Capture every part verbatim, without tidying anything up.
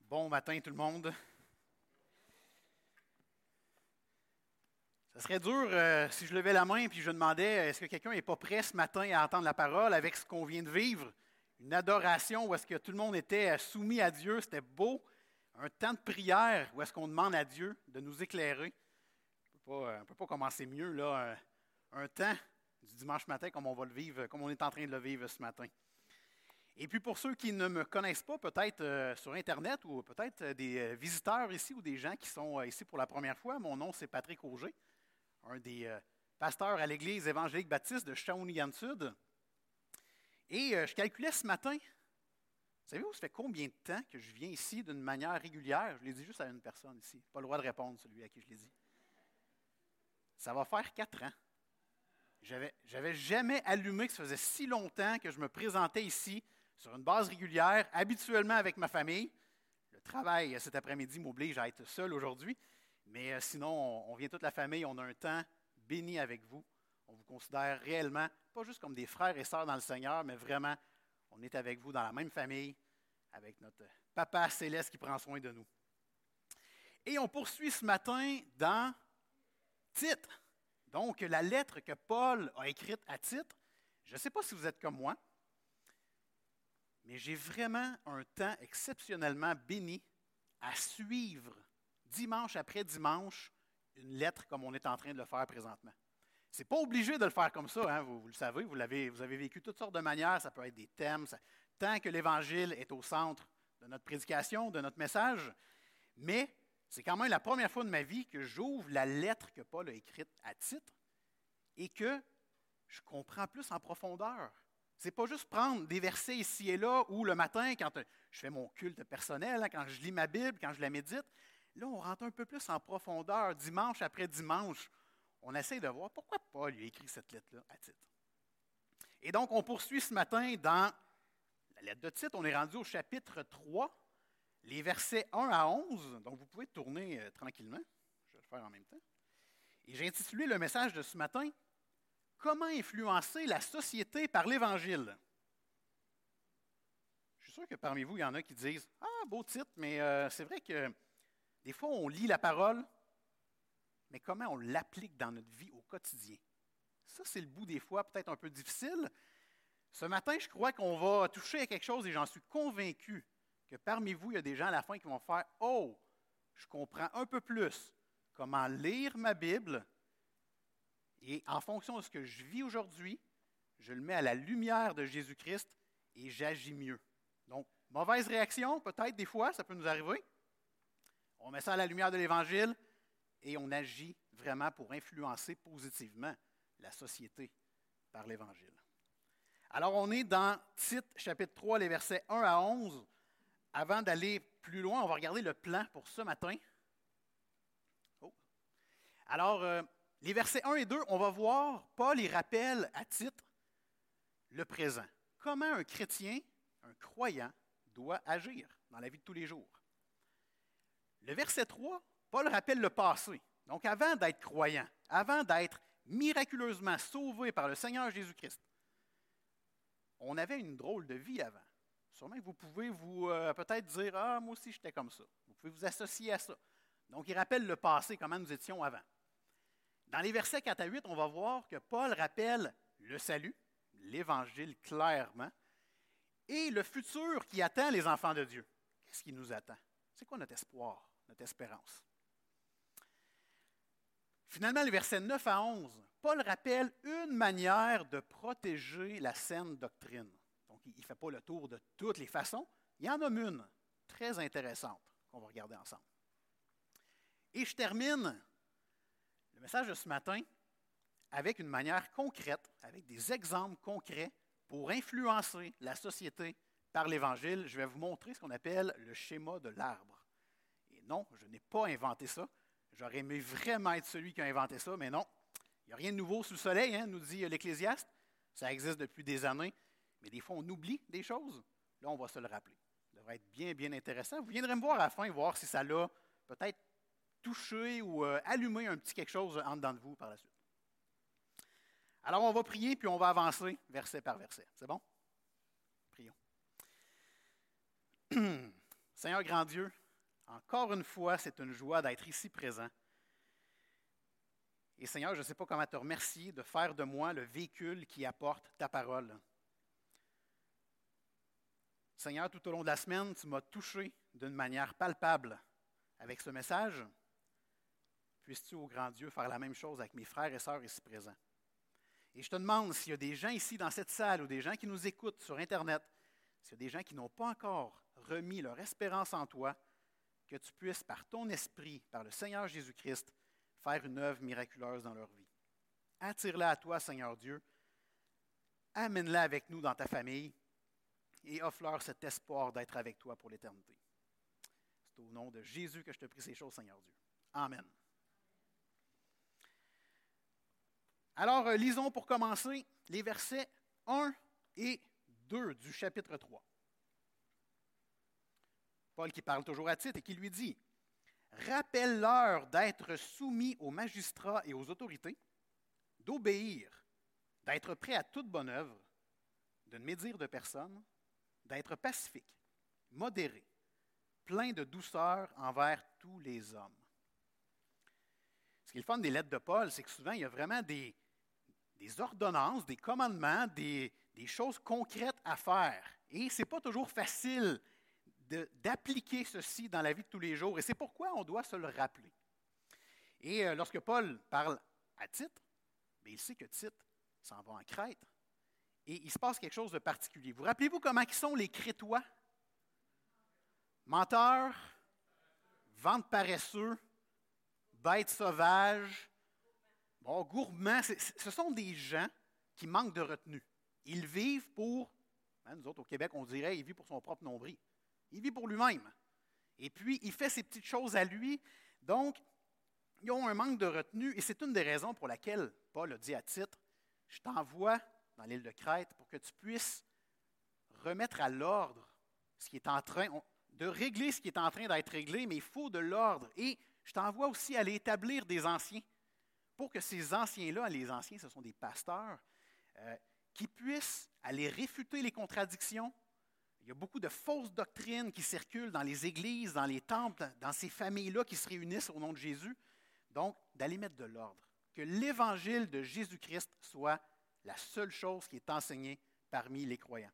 Bon matin tout le monde. Ça serait dur euh, si je levais la main et je demandais est-ce que quelqu'un n'est pas prêt ce matin à entendre la parole avec ce qu'on vient de vivre? Une adoration où est-ce que tout le monde était soumis à Dieu, c'était beau. Un temps de prière où est-ce qu'on demande à Dieu de nous éclairer. On ne peut pas commencer mieux, là, un, un temps du dimanche matin comme on va le vivre, comme on est en train de le vivre ce matin. Et puis pour ceux qui ne me connaissent pas, peut-être euh, sur Internet ou peut-être des visiteurs ici ou des gens qui sont euh, ici pour la première fois, mon nom c'est Patrick Auger, un des euh, pasteurs à l'Église évangélique baptiste de Shawinigan-Sud. Et euh, je calculais ce matin, savez-vous, ça fait combien de temps que je viens ici d'une manière régulière? Je l'ai dit juste à une personne ici, pas le droit de répondre celui à qui je l'ai dit. Ça va faire quatre ans. J'avais, j'avais jamais allumé que ça faisait si longtemps que je me présentais ici sur une base régulière, habituellement avec ma famille. Le travail cet après-midi m'oblige à être seul aujourd'hui, mais euh, sinon, on, on vient toute la famille, on a un temps béni avec vous. On vous considère réellement, pas juste comme des frères et sœurs dans le Seigneur, mais vraiment, on est avec vous dans la même famille, avec notre Papa Céleste qui prend soin de nous. Et on poursuit ce matin dans Tite. Donc, la lettre que Paul a écrite à Tite, je ne sais pas si vous êtes comme moi, mais j'ai vraiment un temps exceptionnellement béni à suivre dimanche après dimanche une lettre comme on est en train de le faire présentement. Ce n'est pas obligé de le faire comme ça, hein, vous, vous le savez, vous, l'avez, vous avez vécu toutes sortes de manières, ça peut être des thèmes, ça, tant que l'Évangile est au centre de notre prédication, de notre message, mais c'est quand même la première fois de ma vie que j'ouvre la lettre que Paul a écrite à Tite et que je comprends plus en profondeur. Ce n'est pas juste prendre des versets ici et là ou le matin, quand je fais mon culte personnel, quand je lis ma Bible, quand je la médite, là, on rentre un peu plus en profondeur, dimanche après dimanche. On essaie de voir pourquoi Paul lui a écrit cette lettre-là à Tite. Et donc, on poursuit ce matin dans la lettre de Tite. On est rendu au chapitre trois, les versets un à onze. Donc, vous pouvez tourner euh, tranquillement. Je vais le faire en même temps. Et j'ai intitulé le message de ce matin « Comment influencer la société par l'Évangile ». Je suis sûr que parmi vous, il y en a qui disent « Ah, beau titre, mais euh, c'est vrai que des fois, on lit la parole, mais comment on l'applique dans notre vie au quotidien? » Ça, c'est le bout des fois peut-être un peu difficile. Ce matin, je crois qu'on va toucher à quelque chose et j'en suis convaincu que parmi vous, il y a des gens à la fin qui vont faire « Oh, je comprends un peu plus comment lire ma Bible et en fonction de ce que je vis aujourd'hui, je le mets à la lumière de Jésus-Christ et j'agis mieux. » Donc, mauvaise réaction, peut-être des fois, ça peut nous arriver. On met ça à la lumière de l'Évangile et on agit vraiment pour influencer positivement la société par l'Évangile. Alors, on est dans Tite, chapitre trois, les versets un à onze. Avant d'aller plus loin, on va regarder le plan pour ce matin. Oh. Alors, euh, les versets un et deux, on va voir, Paul y rappelle à Tite le présent. Comment un chrétien, un croyant, doit agir dans la vie de tous les jours. Le verset trois, Paul rappelle le passé. Donc, avant d'être croyant, avant d'être miraculeusement sauvé par le Seigneur Jésus-Christ, on avait une drôle de vie avant. Sûrement que vous pouvez vous euh, peut-être dire « Ah, moi aussi, j'étais comme ça. » Vous pouvez vous associer à ça. Donc, il rappelle le passé, comment nous étions avant. Dans les versets quatre à huit, on va voir que Paul rappelle le salut, l'Évangile clairement, et le futur qui attend les enfants de Dieu. Qu'est-ce qui nous attend? C'est quoi notre espoir, notre espérance? Finalement, les versets neuf à onze, Paul rappelle une manière de protéger la saine doctrine. Donc, il ne fait pas le tour de toutes les façons. Il y en a une très intéressante qu'on va regarder ensemble. Et je termine le message de ce matin avec une manière concrète, avec des exemples concrets pour influencer la société par l'Évangile. Je vais vous montrer ce qu'on appelle le schéma de l'arbre. Et non, je n'ai pas inventé ça. J'aurais aimé vraiment être celui qui a inventé ça, mais non. Il n'y a rien de nouveau sous le soleil, hein, nous dit l'Ecclésiaste. Ça existe depuis des années, mais des fois, on oublie des choses. Là, on va se le rappeler. Ça devrait être bien, bien intéressant. Vous viendrez me voir à la fin, voir si ça l'a peut-être touché ou euh, allumé un petit quelque chose en dedans de vous par la suite. Alors, on va prier, puis on va avancer verset par verset. C'est bon? Prions. Seigneur grand Dieu, Encore une fois, c'est une joie d'être ici présent. Et Seigneur, je ne sais pas comment te remercier de faire de moi le véhicule qui apporte ta parole. Seigneur, tout au long de la semaine, tu m'as touché d'une manière palpable avec ce message. Puisses-tu, ô grand Dieu, faire la même chose avec mes frères et sœurs ici présents. Et je te demande s'il y a des gens ici dans cette salle ou des gens qui nous écoutent sur Internet, s'il y a des gens qui n'ont pas encore remis leur espérance en toi, que tu puisses, par ton esprit, par le Seigneur Jésus-Christ, faire une œuvre miraculeuse dans leur vie. Attire-la à toi, Seigneur Dieu. Amène-la avec nous dans ta famille et offre-leur cet espoir d'être avec toi pour l'éternité. C'est au nom de Jésus que je te prie ces choses, Seigneur Dieu. Amen. Alors, euh, lisons pour commencer les versets un et deux du chapitre trois. Paul qui parle toujours à Tite et qui lui dit « Rappelle-leur d'être soumis aux magistrats et aux autorités, d'obéir, d'être prêt à toute bonne œuvre, de ne médire de personne, d'être pacifique, modéré, plein de douceur envers tous les hommes. » Ce qui est le fun des lettres de Paul, c'est que souvent, il y a vraiment des, des ordonnances, des commandements, des, des choses concrètes à faire. Et ce n'est pas toujours facile de, d'appliquer ceci dans la vie de tous les jours. Et c'est pourquoi on doit se le rappeler. Et euh, lorsque Paul parle à Tite, bien, il sait que Tite s'en va en Crète. Et il se passe quelque chose de particulier. Vous rappelez-vous comment ils sont les Crétois? Menteurs, ventes paresseux, bêtes sauvages, bon, gourmands. C'est, ce sont des gens qui manquent de retenue. Ils vivent pour, hein, nous autres au Québec, on dirait, il vit pour son propre nombril. Il vit pour lui-même. Et puis, il fait ses petites choses à lui. Donc, ils ont un manque de retenue. Et c'est une des raisons pour laquelle Paul a dit à Tite, je t'envoie dans l'île de Crète pour que tu puisses remettre à l'ordre ce qui est en train, de régler ce qui est en train d'être réglé, mais il faut de l'ordre. Et je t'envoie aussi aller établir des anciens pour que ces anciens-là, les anciens, ce sont des pasteurs, euh, qui puissent aller réfuter les contradictions. Il y a beaucoup de fausses doctrines qui circulent dans les églises, dans les temples, dans ces familles-là qui se réunissent au nom de Jésus. Donc, d'aller mettre de l'ordre. Que l'évangile de Jésus-Christ soit la seule chose qui est enseignée parmi les croyants.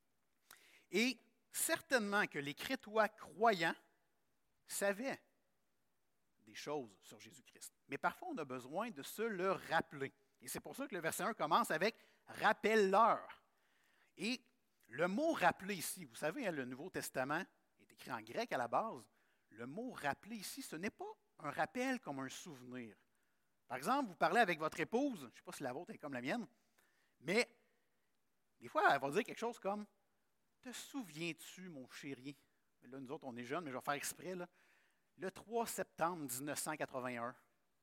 Et certainement que les Crétois croyants savaient des choses sur Jésus-Christ. Mais parfois, on a besoin de se le rappeler. Et c'est pour ça que le verset un commence avec « rappelle-leur ». Et le mot « rappeler » ici, vous savez, hein, le Nouveau Testament est écrit en grec à la base. Le mot « rappeler » ici, ce n'est pas un rappel comme un souvenir. Par exemple, vous parlez avec votre épouse, je ne sais pas si la vôtre est comme la mienne, mais des fois, elle va dire quelque chose comme « Te souviens-tu, mon chéri? » Là, nous autres, on est jeunes, mais je vais faire exprès. Là. Le trois septembre dix-neuf cent quatre-vingt-un,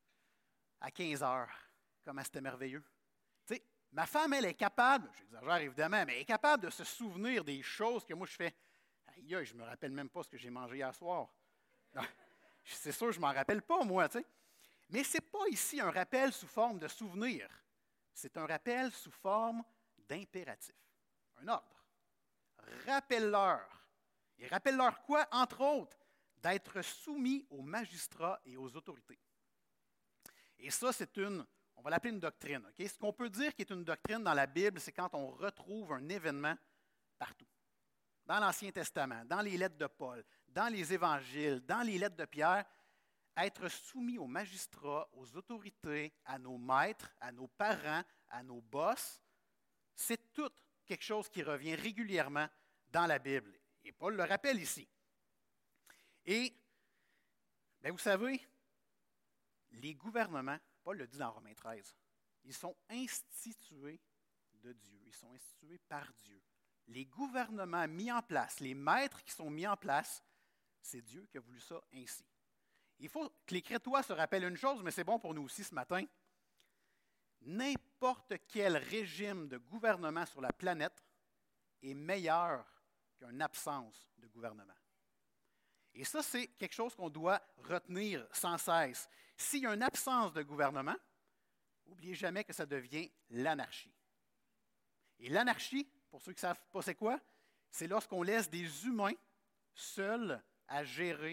à quinze heures, comment c'était merveilleux. Tu sais, ma femme, elle est capable, j'exagère évidemment, mais elle est capable de se souvenir des choses que moi je fais. Aïe, aïe, je ne me rappelle même pas ce que j'ai mangé hier soir. Non, c'est sûr, je ne m'en rappelle pas, moi, tu sais. Mais ce n'est pas ici un rappel sous forme de souvenir. C'est un rappel sous forme d'impératif. Un ordre. Rappelle-leur. Et rappelle-leur quoi? Entre autres, d'être soumis aux magistrats et aux autorités. Et ça, c'est une, on va l'appeler une doctrine. Okay? Ce qu'on peut dire qui est une doctrine dans la Bible, c'est quand on retrouve un événement partout. Dans l'Ancien Testament, dans les lettres de Paul, dans les évangiles, dans les lettres de Pierre, être soumis aux magistrats, aux autorités, à nos maîtres, à nos parents, à nos boss, c'est tout quelque chose qui revient régulièrement dans la Bible. Et Paul le rappelle ici. Et, bien, vous savez, les gouvernements, Paul le dit dans Romains treize, ils sont institués de Dieu, ils sont institués par Dieu. Les gouvernements mis en place, les maîtres qui sont mis en place, c'est Dieu qui a voulu ça ainsi. Il faut que les Crétois se rappellent une chose, mais c'est bon pour nous aussi ce matin. N'importe quel régime de gouvernement sur la planète est meilleur qu'une absence de gouvernement. Et ça, c'est quelque chose qu'on doit retenir sans cesse. S'il y a une absence de gouvernement, n'oubliez jamais que ça devient l'anarchie. Et l'anarchie, pour ceux qui ne savent pas c'est quoi, c'est lorsqu'on laisse des humains seuls à gérer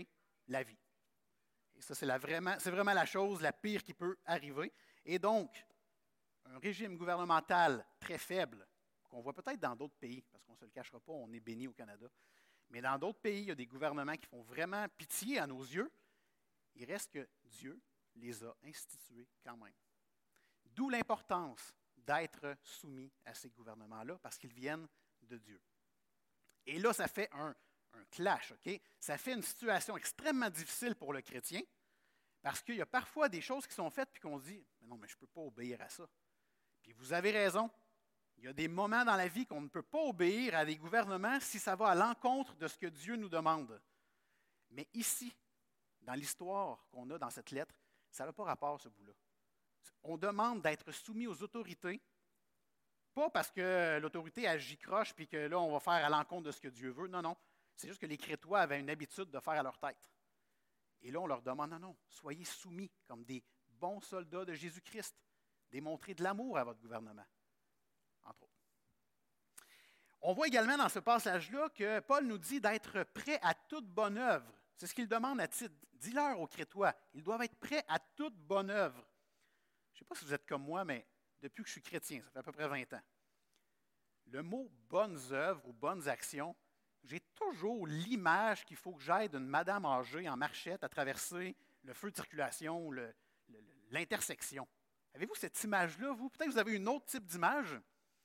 la vie. Et ça, c'est, la vraiment, c'est vraiment la chose la pire qui peut arriver. Et donc, un régime gouvernemental très faible, qu'on voit peut-être dans d'autres pays, parce qu'on ne se le cachera pas, on est béni au Canada, mais dans d'autres pays, il y a des gouvernements qui font vraiment pitié à nos yeux. Il reste que Dieu les a institués quand même. D'où l'importance d'être soumis à ces gouvernements-là, parce qu'ils viennent de Dieu. Et là, ça fait un, un clash, OK? Ça fait une situation extrêmement difficile pour le chrétien, parce qu'il y a parfois des choses qui sont faites, puis qu'on se dit, mais non, mais je ne peux pas obéir à ça. Puis vous avez raison. Il y a des moments dans la vie qu'on ne peut pas obéir à des gouvernements si ça va à l'encontre de ce que Dieu nous demande. Mais ici, dans l'histoire qu'on a dans cette lettre, ça n'a pas rapport, ce bout-là. On demande d'être soumis aux autorités, pas parce que l'autorité agit croche puis que là, on va faire à l'encontre de ce que Dieu veut. Non, non. C'est juste que les Crétois avaient une habitude de faire à leur tête. Et là, on leur demande, non, non, soyez soumis comme des bons soldats de Jésus-Christ. Démontrez de l'amour à votre gouvernement, entre autres. On voit également dans ce passage-là que Paul nous dit d'être prêt à toute bonne œuvre. C'est ce qu'il demande à Tite. Dis-leur aux Crétois, ils doivent être prêts à toute bonne œuvre. Je ne sais pas si vous êtes comme moi, mais depuis que je suis chrétien, ça fait à peu près vingt ans, le mot « bonnes œuvres » ou « bonnes actions », j'ai toujours l'image qu'il faut que j'aide une madame âgée en marchette à traverser le feu de circulation, le, le, l'intersection. Avez-vous cette image-là, vous? Peut-être que vous avez un autre type d'image.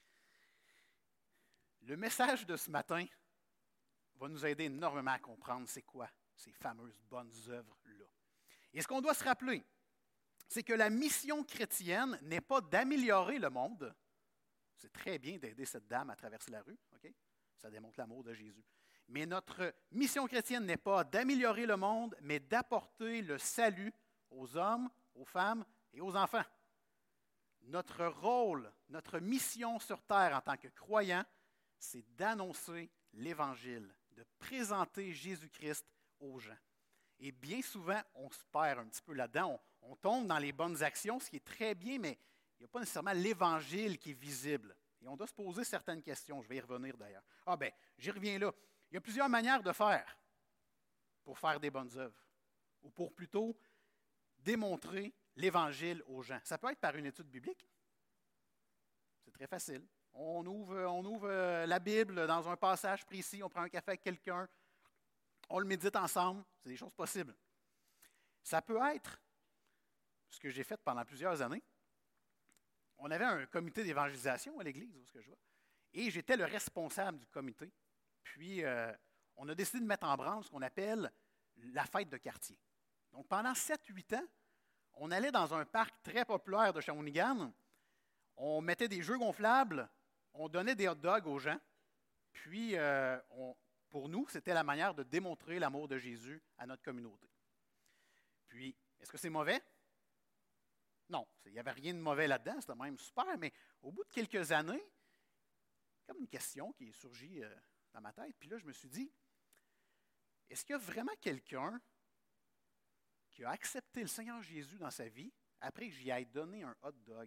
Le message de ce matin va nous aider énormément à comprendre c'est quoi ces fameuses bonnes œuvres-là. Et ce qu'on doit se rappeler, c'est que la mission chrétienne n'est pas d'améliorer le monde. C'est très bien d'aider cette dame à traverser la rue, OK? Ça démontre l'amour de Jésus. Mais notre mission chrétienne n'est pas d'améliorer le monde, mais d'apporter le salut aux hommes, aux femmes et aux enfants. Notre rôle, notre mission sur terre en tant que croyants, c'est d'annoncer l'Évangile, de présenter Jésus-Christ aux gens. Et bien souvent, on se perd un petit peu là-dedans. On, on tombe dans les bonnes actions, ce qui est très bien, mais il n'y a pas nécessairement l'Évangile qui est visible. Et on doit se poser certaines questions. Je vais y revenir d'ailleurs. Ah ben, j'y reviens là. Il y a plusieurs manières de faire pour faire des bonnes œuvres, ou pour plutôt démontrer l'Évangile aux gens. Ça peut être par une étude biblique. C'est très facile. On ouvre, on ouvre la Bible dans un passage précis, on prend un café avec quelqu'un, on le médite ensemble, c'est des choses possibles. Ça peut être, ce que j'ai fait pendant plusieurs années, on avait un comité d'évangélisation à l'église, où ce que je vois, et j'étais le responsable du comité. Puis, euh, on a décidé de mettre en branle ce qu'on appelle la fête de quartier. Donc, pendant sept huit ans, on allait dans un parc très populaire de Shawinigan, on mettait des jeux gonflables, on donnait des hot dogs aux gens, puis euh, on, pour nous, c'était la manière de démontrer l'amour de Jésus à notre communauté. Puis, est-ce que c'est mauvais? Non, il n'y avait rien de mauvais là-dedans, c'était même super, mais au bout de quelques années, comme une question qui est surgie euh, dans ma tête, puis là, je me suis dit, est-ce qu'il y a vraiment quelqu'un qui a accepté le Seigneur Jésus dans sa vie après que j'y aille donné un hot dog?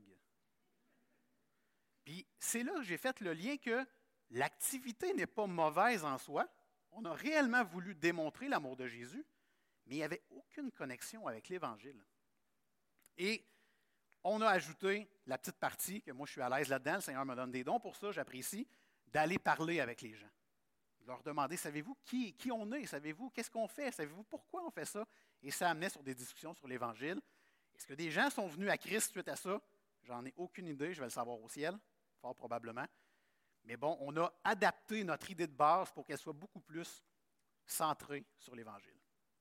Puis c'est là que j'ai fait le lien que l'activité n'est pas mauvaise en soi. On a réellement voulu démontrer l'amour de Jésus, mais il n'y avait aucune connexion avec l'Évangile. Et on a ajouté la petite partie, que moi je suis à l'aise là-dedans, le Seigneur me donne des dons pour ça, j'apprécie, d'aller parler avec les gens. De leur demander, savez-vous qui, qui on est? Savez-vous qu'est-ce qu'on fait? Savez-vous pourquoi on fait ça? Et ça amenait sur des discussions sur l'Évangile. Est-ce que des gens sont venus à Christ suite à ça? J'en ai aucune idée, je vais le savoir au ciel, fort probablement. Mais bon, on a adapté notre idée de base pour qu'elle soit beaucoup plus centrée sur l'Évangile.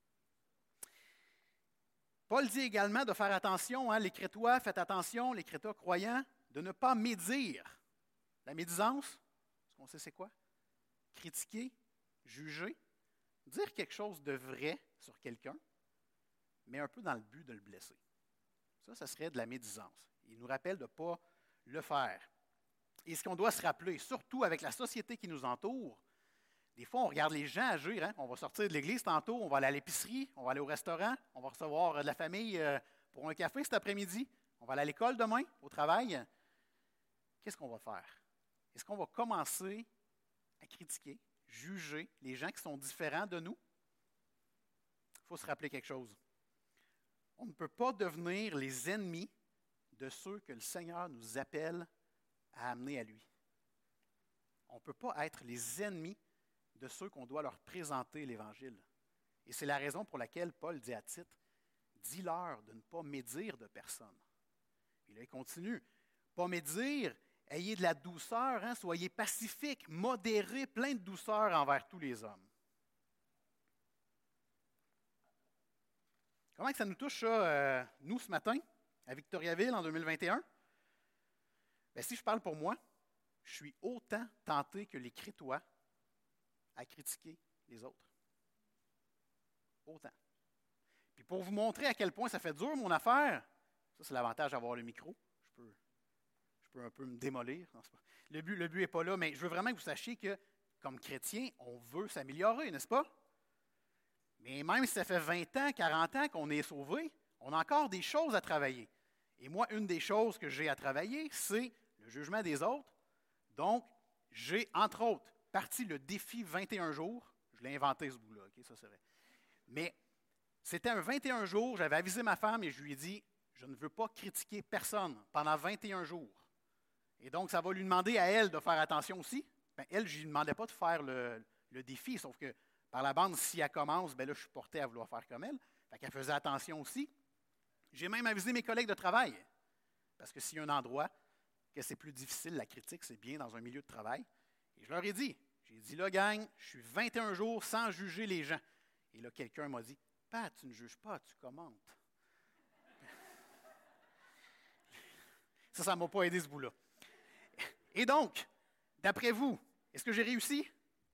Paul dit également de faire attention, hein, les Crétois, faites attention, les Crétois croyants, de ne pas médire. La médisance, est-ce qu'on sait c'est quoi? Critiquer, juger, dire quelque chose de vrai sur quelqu'un, mais un peu dans le but de le blesser. Ça, ça serait de la médisance. Il nous rappelle de ne pas le faire. Et ce qu'on doit se rappeler, surtout avec la société qui nous entoure, des fois, on regarde les gens agir. Hein? On va sortir de l'église tantôt, on va aller à l'épicerie, on va aller au restaurant, on va recevoir de la famille pour un café cet après-midi, on va aller à l'école demain, au travail. Qu'est-ce qu'on va faire? Est-ce qu'on va commencer à critiquer, juger les gens qui sont différents de nous? il faut se rappeler quelque chose. On ne peut pas devenir les ennemis de ceux que le Seigneur nous appelle à amener à lui. On ne peut pas être les ennemis de ceux qu'on doit leur présenter l'Évangile. Et c'est la raison pour laquelle Paul dit à Tite, « Dis-leur de ne pas médire de personne. » Et là, il continue, « Pas médire, ayez de la douceur, hein, soyez pacifiques, modérés, pleins de douceur envers tous les hommes. » Comment que ça nous touche, ça, euh, nous, ce matin, à Victoriaville, en deux mille vingt et un? Bien, si je parle pour moi, je suis autant tenté que les Crétois à critiquer les autres. Autant. Puis pour vous montrer à quel point ça fait dur, mon affaire, ça, c'est l'avantage d'avoir le micro. Je peux, je peux un peu me démolir. Non, c'est pas. Le but le but n'est pas là, mais je veux vraiment que vous sachiez que, comme chrétien, on veut s'améliorer, n'est-ce pas? Mais même si ça fait vingt ans, quarante ans qu'on est sauvé, on a encore des choses à travailler. Et moi, une des choses que j'ai à travailler, c'est le jugement des autres. Donc, j'ai, entre autres, parti le défi vingt et un jours. Je l'ai inventé, ce bout-là, OK? Ça, c'est vrai. Mais c'était un vingt et un jours, j'avais avisé ma femme et je lui ai dit, je ne veux pas critiquer personne pendant vingt et un jours. Et donc, ça va lui demander à elle de faire attention aussi. Bien, elle, je ne lui demandais pas de faire le, le défi, sauf que par la bande, si elle commence, bien là, je suis porté à vouloir faire comme elle. Fait qu'elle faisait attention aussi. J'ai même avisé mes collègues de travail, parce que s'il y a un endroit que c'est plus difficile, la critique, c'est bien dans un milieu de travail. Et je leur ai dit, j'ai dit, là, gang, je suis vingt et un jours sans juger les gens. Et là, quelqu'un m'a dit, Pat, tu ne juges pas, tu commentes. Ça, ça ne m'a pas aidé ce bout-là. Et donc, d'après vous, est-ce que j'ai réussi?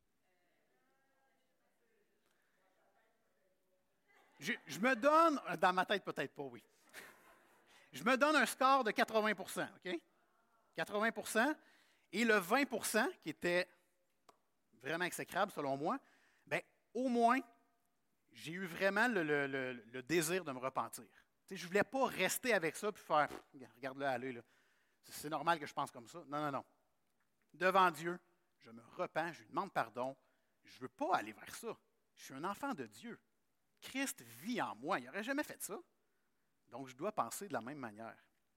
Je, je me donne, dans ma tête peut-être pas, oui. Je me donne un score de quatre-vingts pour cent, OK? quatre-vingts pour cent. Et le vingt pour cent, qui était vraiment exécrable selon moi, bien, au moins, j'ai eu vraiment le, le, le, le désir de me repentir. Tu sais, je ne voulais pas rester avec ça et faire, regarde-le aller, là. C'est normal que je pense comme ça. Non, non, non. Devant Dieu, je me repens, je lui demande pardon. Je ne veux pas aller vers ça. Je suis un enfant de Dieu. Christ vit en moi. Il n'aurait jamais fait ça. Donc, je dois penser de la même manière.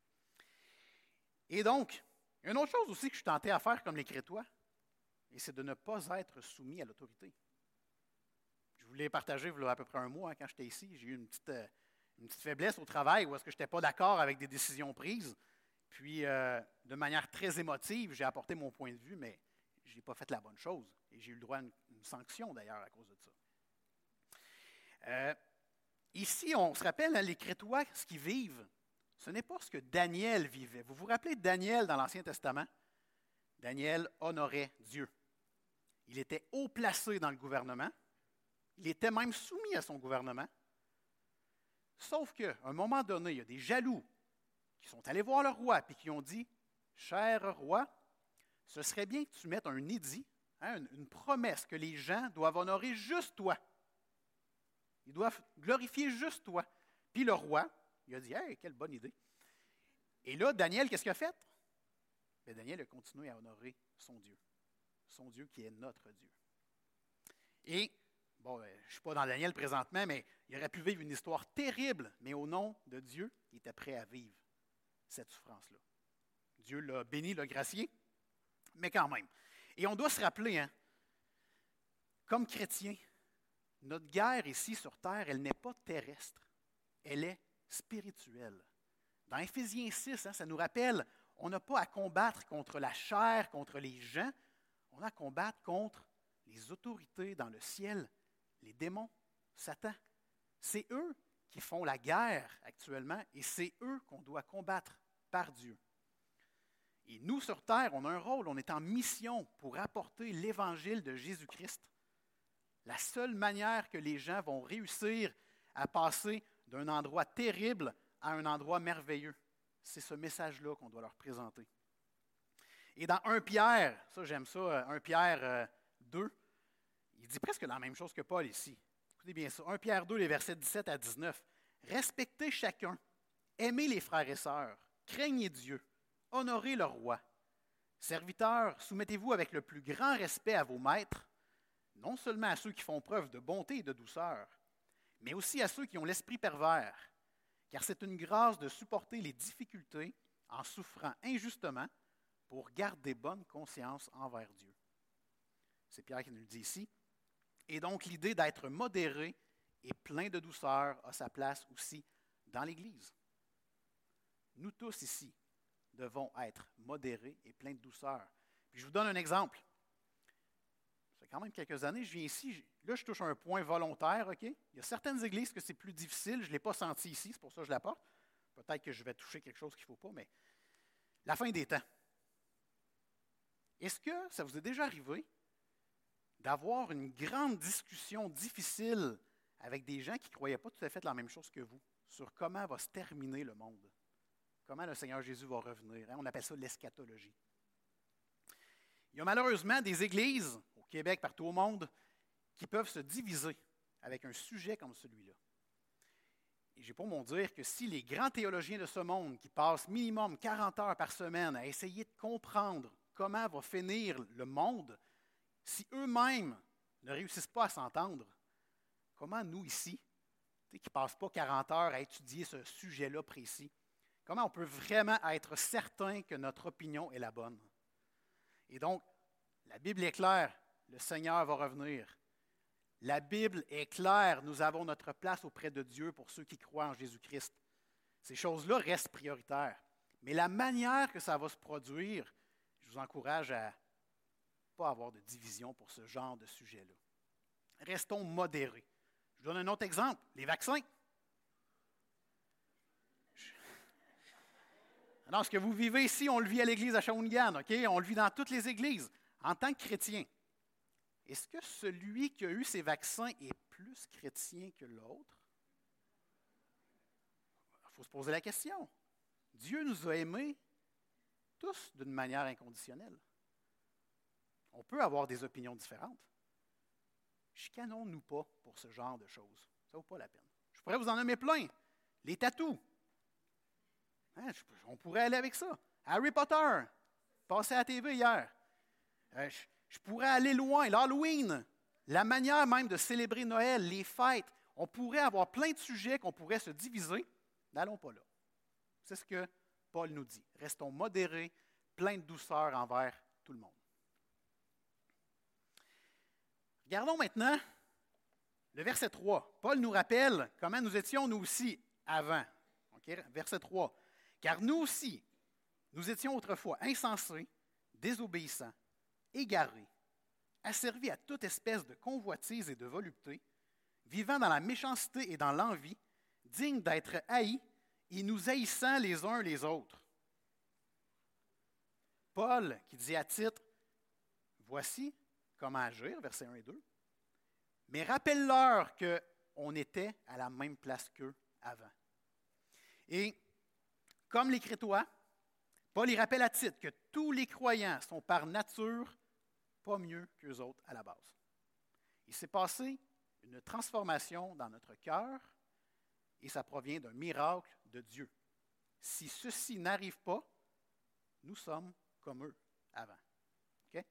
Et donc, une autre chose aussi que je suis tenté à faire comme les Crétois, et c'est de ne pas être soumis à l'autorité. Je vous l'ai partagé il y a à peu près un mois, hein, quand j'étais ici. J'ai eu une petite, euh, une petite faiblesse au travail où est-ce que je n'étais pas d'accord avec des décisions prises. Puis, euh, de manière très émotive, j'ai apporté mon point de vue, mais je n'ai pas fait la bonne chose. Et j'ai eu le droit à une, une sanction, d'ailleurs, à cause de ça. Euh, ici, on se rappelle, hein, les Crétois, ce qu'ils vivent, ce n'est pas ce que Daniel vivait. Vous vous rappelez de Daniel dans l'Ancien Testament? Daniel honorait Dieu. Il était haut placé dans le gouvernement. Il était même soumis à son gouvernement. Sauf qu'à un moment donné, il y a des jaloux qui sont allés voir le roi et qui ont dit, « Cher roi, ce serait bien que tu mettes un édit, hein, une, une promesse que les gens doivent honorer juste toi. Ils doivent glorifier juste toi. » Puis le roi, il a dit, « Hey, quelle bonne idée. » Et là, Daniel, qu'est-ce qu'il a fait? Bien, Daniel a continué à honorer son Dieu. Son Dieu qui est notre Dieu. Et, bon, je ne suis pas dans Daniel présentement, mais il aurait pu vivre une histoire terrible, mais au nom de Dieu, il était prêt à vivre cette souffrance-là. Dieu l'a béni, l'a gracié, mais quand même. Et on doit se rappeler, hein, comme chrétiens, notre guerre ici sur terre, elle n'est pas terrestre, elle est spirituelle. Dans Éphésiens six, hein, ça nous rappelle, on n'a pas à combattre contre la chair, contre les gens, on a à combattre contre les autorités dans le ciel, les démons, Satan. C'est eux qui font la guerre actuellement et c'est eux qu'on doit combattre par Dieu. Et nous, sur terre, on a un rôle, on est en mission pour apporter l'Évangile de Jésus-Christ. La seule manière que les gens vont réussir à passer d'un endroit terrible à un endroit merveilleux, c'est ce message-là qu'on doit leur présenter. Et dans Premier Pierre, ça j'aime ça, Premier Pierre deux, il dit presque la même chose que Paul ici. Écoutez bien ça, Premier Pierre deux, les versets dix-sept à dix-neuf. « Respectez chacun, aimez les frères et sœurs, craignez Dieu, honorez le roi. Serviteurs, soumettez-vous avec le plus grand respect à vos maîtres, non seulement à ceux qui font preuve de bonté et de douceur, mais aussi à ceux qui ont l'esprit pervers, car c'est une grâce de supporter les difficultés en souffrant injustement pour garder bonne conscience envers Dieu. C'est Pierre qui nous le dit ici. Et donc, l'idée d'être modéré et plein de douceur a sa place aussi dans l'Église. Nous tous ici devons être modérés et pleins de douceur. Puis je vous donne un exemple. Ça fait quand même quelques années, je viens ici, là je touche un point volontaire, OK? Il y a certaines églises que c'est plus difficile, je ne l'ai pas senti ici, c'est pour ça que je l'apporte. Peut-être que je vais toucher quelque chose qu'il ne faut pas, mais la fin des temps. Est-ce que ça vous est déjà arrivé d'avoir une grande discussion difficile avec des gens qui ne croyaient pas tout à fait la même chose que vous sur comment va se terminer le monde? Comment le Seigneur Jésus va revenir. Hein? On appelle ça l'eschatologie. Il y a malheureusement des églises, au Québec, partout au monde, qui peuvent se diviser avec un sujet comme celui-là. Et j'ai pour mon dire que si les grands théologiens de ce monde, qui passent minimum quarante heures par semaine à essayer de comprendre comment va finir le monde, si eux-mêmes ne réussissent pas à s'entendre, comment nous ici, qui ne passent pas quarante heures à étudier ce sujet-là précis, comment on peut vraiment être certain que notre opinion est la bonne? Et donc, la Bible est claire, le Seigneur va revenir. La Bible est claire, nous avons notre place auprès de Dieu pour ceux qui croient en Jésus-Christ. Ces choses-là restent prioritaires. Mais la manière que ça va se produire, je vous encourage à ne pas avoir de division pour ce genre de sujet-là. Restons modérés. Je vous donne un autre exemple, les vaccins. Alors, ce que vous vivez ici, on le vit à l'église à Shawinigan, OK? On le vit dans toutes les églises. En tant que chrétien, est-ce que celui qui a eu ces vaccins est plus chrétien que l'autre? Il faut se poser la question. Dieu nous a aimés tous d'une manière inconditionnelle. On peut avoir des opinions différentes. Chicanons-nous pas pour ce genre de choses. Ça ne vaut pas la peine. Je pourrais vous en nommer plein. Les tatous. Hein, je, on pourrait aller avec ça. Harry Potter, passé à la T V hier. Euh, je, je pourrais aller loin. L'Halloween, la manière même de célébrer Noël, les fêtes. On pourrait avoir plein de sujets qu'on pourrait se diviser. N'allons pas là. C'est ce que Paul nous dit. Restons modérés, pleins de douceur envers tout le monde. Regardons maintenant le verset trois. Paul nous rappelle comment nous étions nous aussi avant. Okay? Verset trois. Car nous aussi, nous étions autrefois insensés, désobéissants, égarés, asservis à toute espèce de convoitise et de volupté, vivant dans la méchanceté et dans l'envie, dignes d'être haïs et nous haïssant les uns les autres. Paul qui dit à Tite, voici comment agir, versets un et deux, mais rappelle-leur qu'on était à la même place qu'eux avant. Et comme les Crétois, Paul y rappelle à Tite que tous les croyants sont par nature pas mieux qu'eux autres à la base. Il s'est passé une transformation dans notre cœur et ça provient d'un miracle de Dieu. Si ceci n'arrive pas, nous sommes comme eux avant. Okay?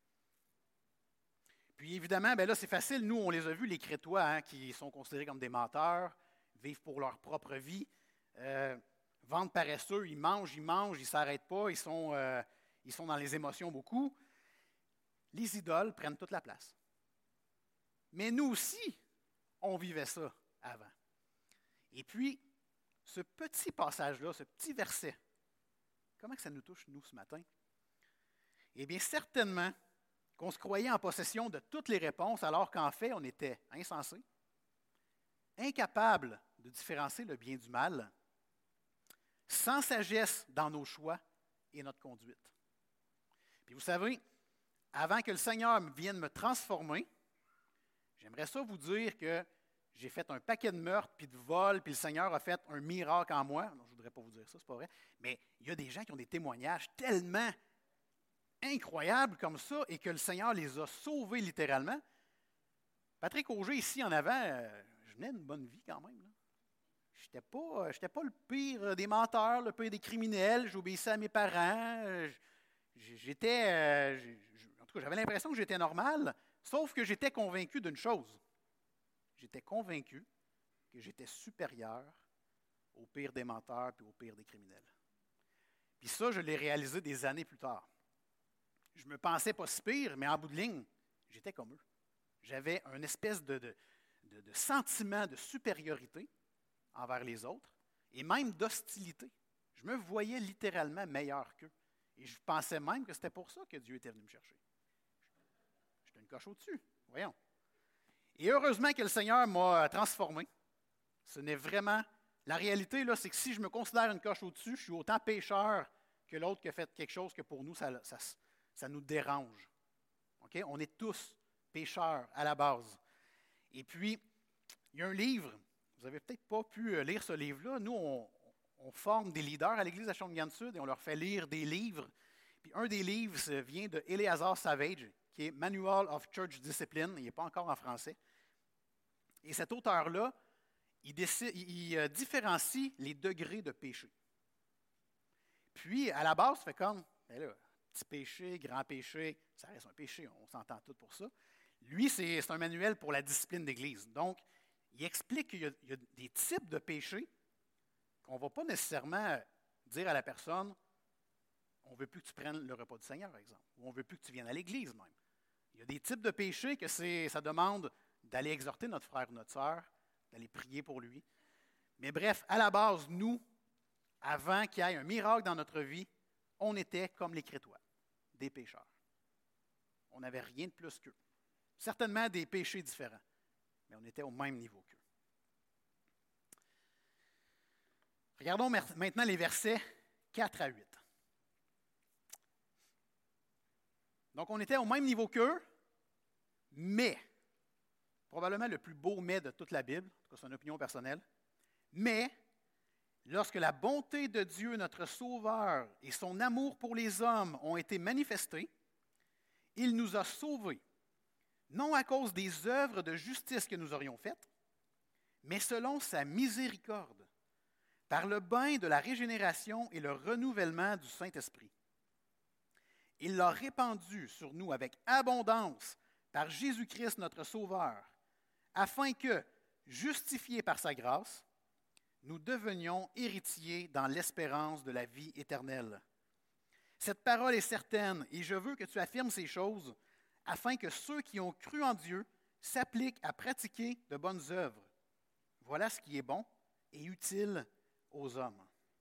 Puis évidemment, ben là c'est facile, nous on les a vus, les Crétois, hein, qui sont considérés comme des menteurs, vivent pour leur propre vie, euh, vendent paresseux, ils mangent, ils mangent, ils ne s'arrêtent pas, ils sont, euh, ils sont dans les émotions beaucoup. Les idoles prennent toute la place. Mais nous aussi, on vivait ça avant. Et puis, ce petit passage-là, ce petit verset, comment que ça nous touche, nous, ce matin? Eh bien, certainement qu'on se croyait en possession de toutes les réponses, alors qu'en fait, on était insensés, incapables de différencier le bien du mal, sans sagesse dans nos choix et notre conduite. Puis vous savez, avant que le Seigneur vienne me transformer, j'aimerais ça vous dire que j'ai fait un paquet de meurtres puis de vols, puis le Seigneur a fait un miracle en moi. Non, je ne voudrais pas vous dire ça, c'est pas vrai. Mais il y a des gens qui ont des témoignages tellement incroyables comme ça et que le Seigneur les a sauvés littéralement. Patrick Auger, ici en avant, euh, je menais une bonne vie quand même. Là. Je n'étais pas, j'étais pas le pire des menteurs, le pire des criminels. J'obéissais à mes parents. J'étais, euh, en tout cas, j'avais l'impression que j'étais normal, sauf que j'étais convaincu d'une chose. J'étais convaincu que j'étais supérieur au pire des menteurs et au pire des criminels. Puis ça, je l'ai réalisé des années plus tard. Je me pensais pas si pire, mais en bout de ligne, j'étais comme eux. J'avais une espèce de, de, de, de sentiment de supériorité envers les autres et même d'hostilité. Je me voyais littéralement meilleur qu'eux. Et je pensais même que c'était pour ça que Dieu était venu me chercher. J'étais une coche au-dessus, voyons. Et heureusement que le Seigneur m'a transformé. Ce n'est vraiment... La réalité, là, c'est que si je me considère une coche au-dessus, je suis autant pécheur que l'autre qui a fait quelque chose que pour nous, ça, ça, ça nous dérange. Okay? On est tous pécheurs à la base. Et puis, il y a un livre, vous n'avez peut-être pas pu lire ce livre-là. Nous, on, on forme des leaders à l'Église à Shawinigan-Sud et on leur fait lire des livres. Puis un des livres vient de Eleazar Savage, qui est Manual of Church Discipline. Il n'est pas encore en français. Et cet auteur-là, il, décide, il, il différencie les degrés de péché. Puis, à la base, ça fait comme, ben là, petit péché, grand péché, ça reste un péché, on s'entend tous pour ça. Lui, c'est, c'est un manuel pour la discipline d'Église. Donc, il explique qu'il y a, il y a des types de péchés qu'on ne va pas nécessairement dire à la personne, on ne veut plus que tu prennes le repas du Seigneur, par exemple, ou on ne veut plus que tu viennes à l'Église même. Il y a des types de péchés que c'est, ça demande d'aller exhorter notre frère ou notre sœur, d'aller prier pour lui. Mais bref, à la base, nous, avant qu'il y ait un miracle dans notre vie, on était comme les Crétois, des pécheurs. On n'avait rien de plus qu'eux. Certainement des péchés différents, mais on était au même niveau qu'eux. Regardons maintenant les versets quatre à huit. Donc, on était au même niveau qu'eux, mais, probablement le plus beau mais de toute la Bible, en tout cas c'est une opinion personnelle, mais, lorsque la bonté de Dieu, notre Sauveur, et son amour pour les hommes ont été manifestés, il nous a sauvés, non à cause des œuvres de justice que nous aurions faites, mais selon sa miséricorde, par le bain de la régénération et le renouvellement du Saint-Esprit. Il l'a répandu sur nous avec abondance par Jésus-Christ notre Sauveur, afin que, justifiés par sa grâce, nous devenions héritiers dans l'espérance de la vie éternelle. Cette parole est certaine, et je veux que tu affirmes ces choses, afin que ceux qui ont cru en Dieu s'appliquent à pratiquer de bonnes œuvres. Voilà ce qui est bon et utile aux hommes.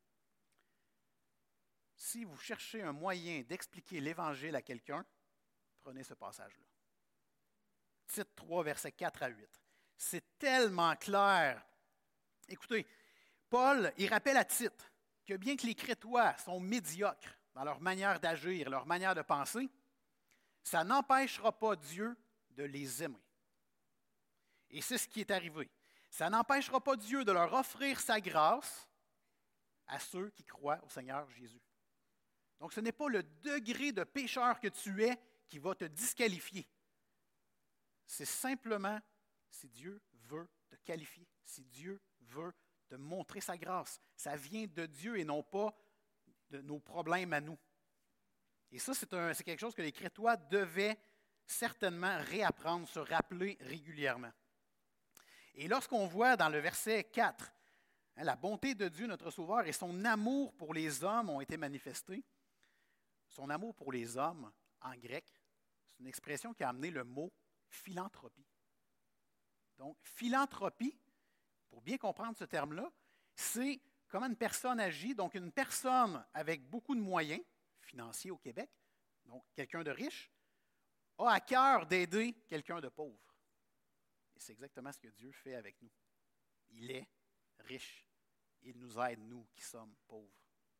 Si vous cherchez un moyen d'expliquer l'Évangile à quelqu'un, prenez ce passage-là. Tite trois, versets quatre à huit. C'est tellement clair. Écoutez, Paul, il rappelle à Tite que bien que les Crétois sont médiocres dans leur manière d'agir, leur manière de penser, ça n'empêchera pas Dieu de les aimer. Et c'est ce qui est arrivé. Ça n'empêchera pas Dieu de leur offrir sa grâce à ceux qui croient au Seigneur Jésus. Donc, ce n'est pas le degré de pécheur que tu es qui va te disqualifier. C'est simplement si Dieu veut te qualifier, si Dieu veut te montrer sa grâce. Ça vient de Dieu et non pas de nos problèmes à nous. Et ça, c'est, un, c'est quelque chose que les Crétois devaient certainement réapprendre, se rappeler régulièrement. Et lorsqu'on voit dans le verset quatre, hein, la bonté de Dieu, notre Sauveur, et son amour pour les hommes ont été manifestés, son amour pour les hommes, en grec, c'est une expression qui a amené le mot philanthropie. Donc, philanthropie, pour bien comprendre ce terme-là, c'est comment une personne agit. Donc, une personne avec beaucoup de moyens financiers au Québec, donc quelqu'un de riche, a à cœur d'aider quelqu'un de pauvre. Et c'est exactement ce que Dieu fait avec nous. Il est riche. Il nous aide, nous qui sommes pauvres.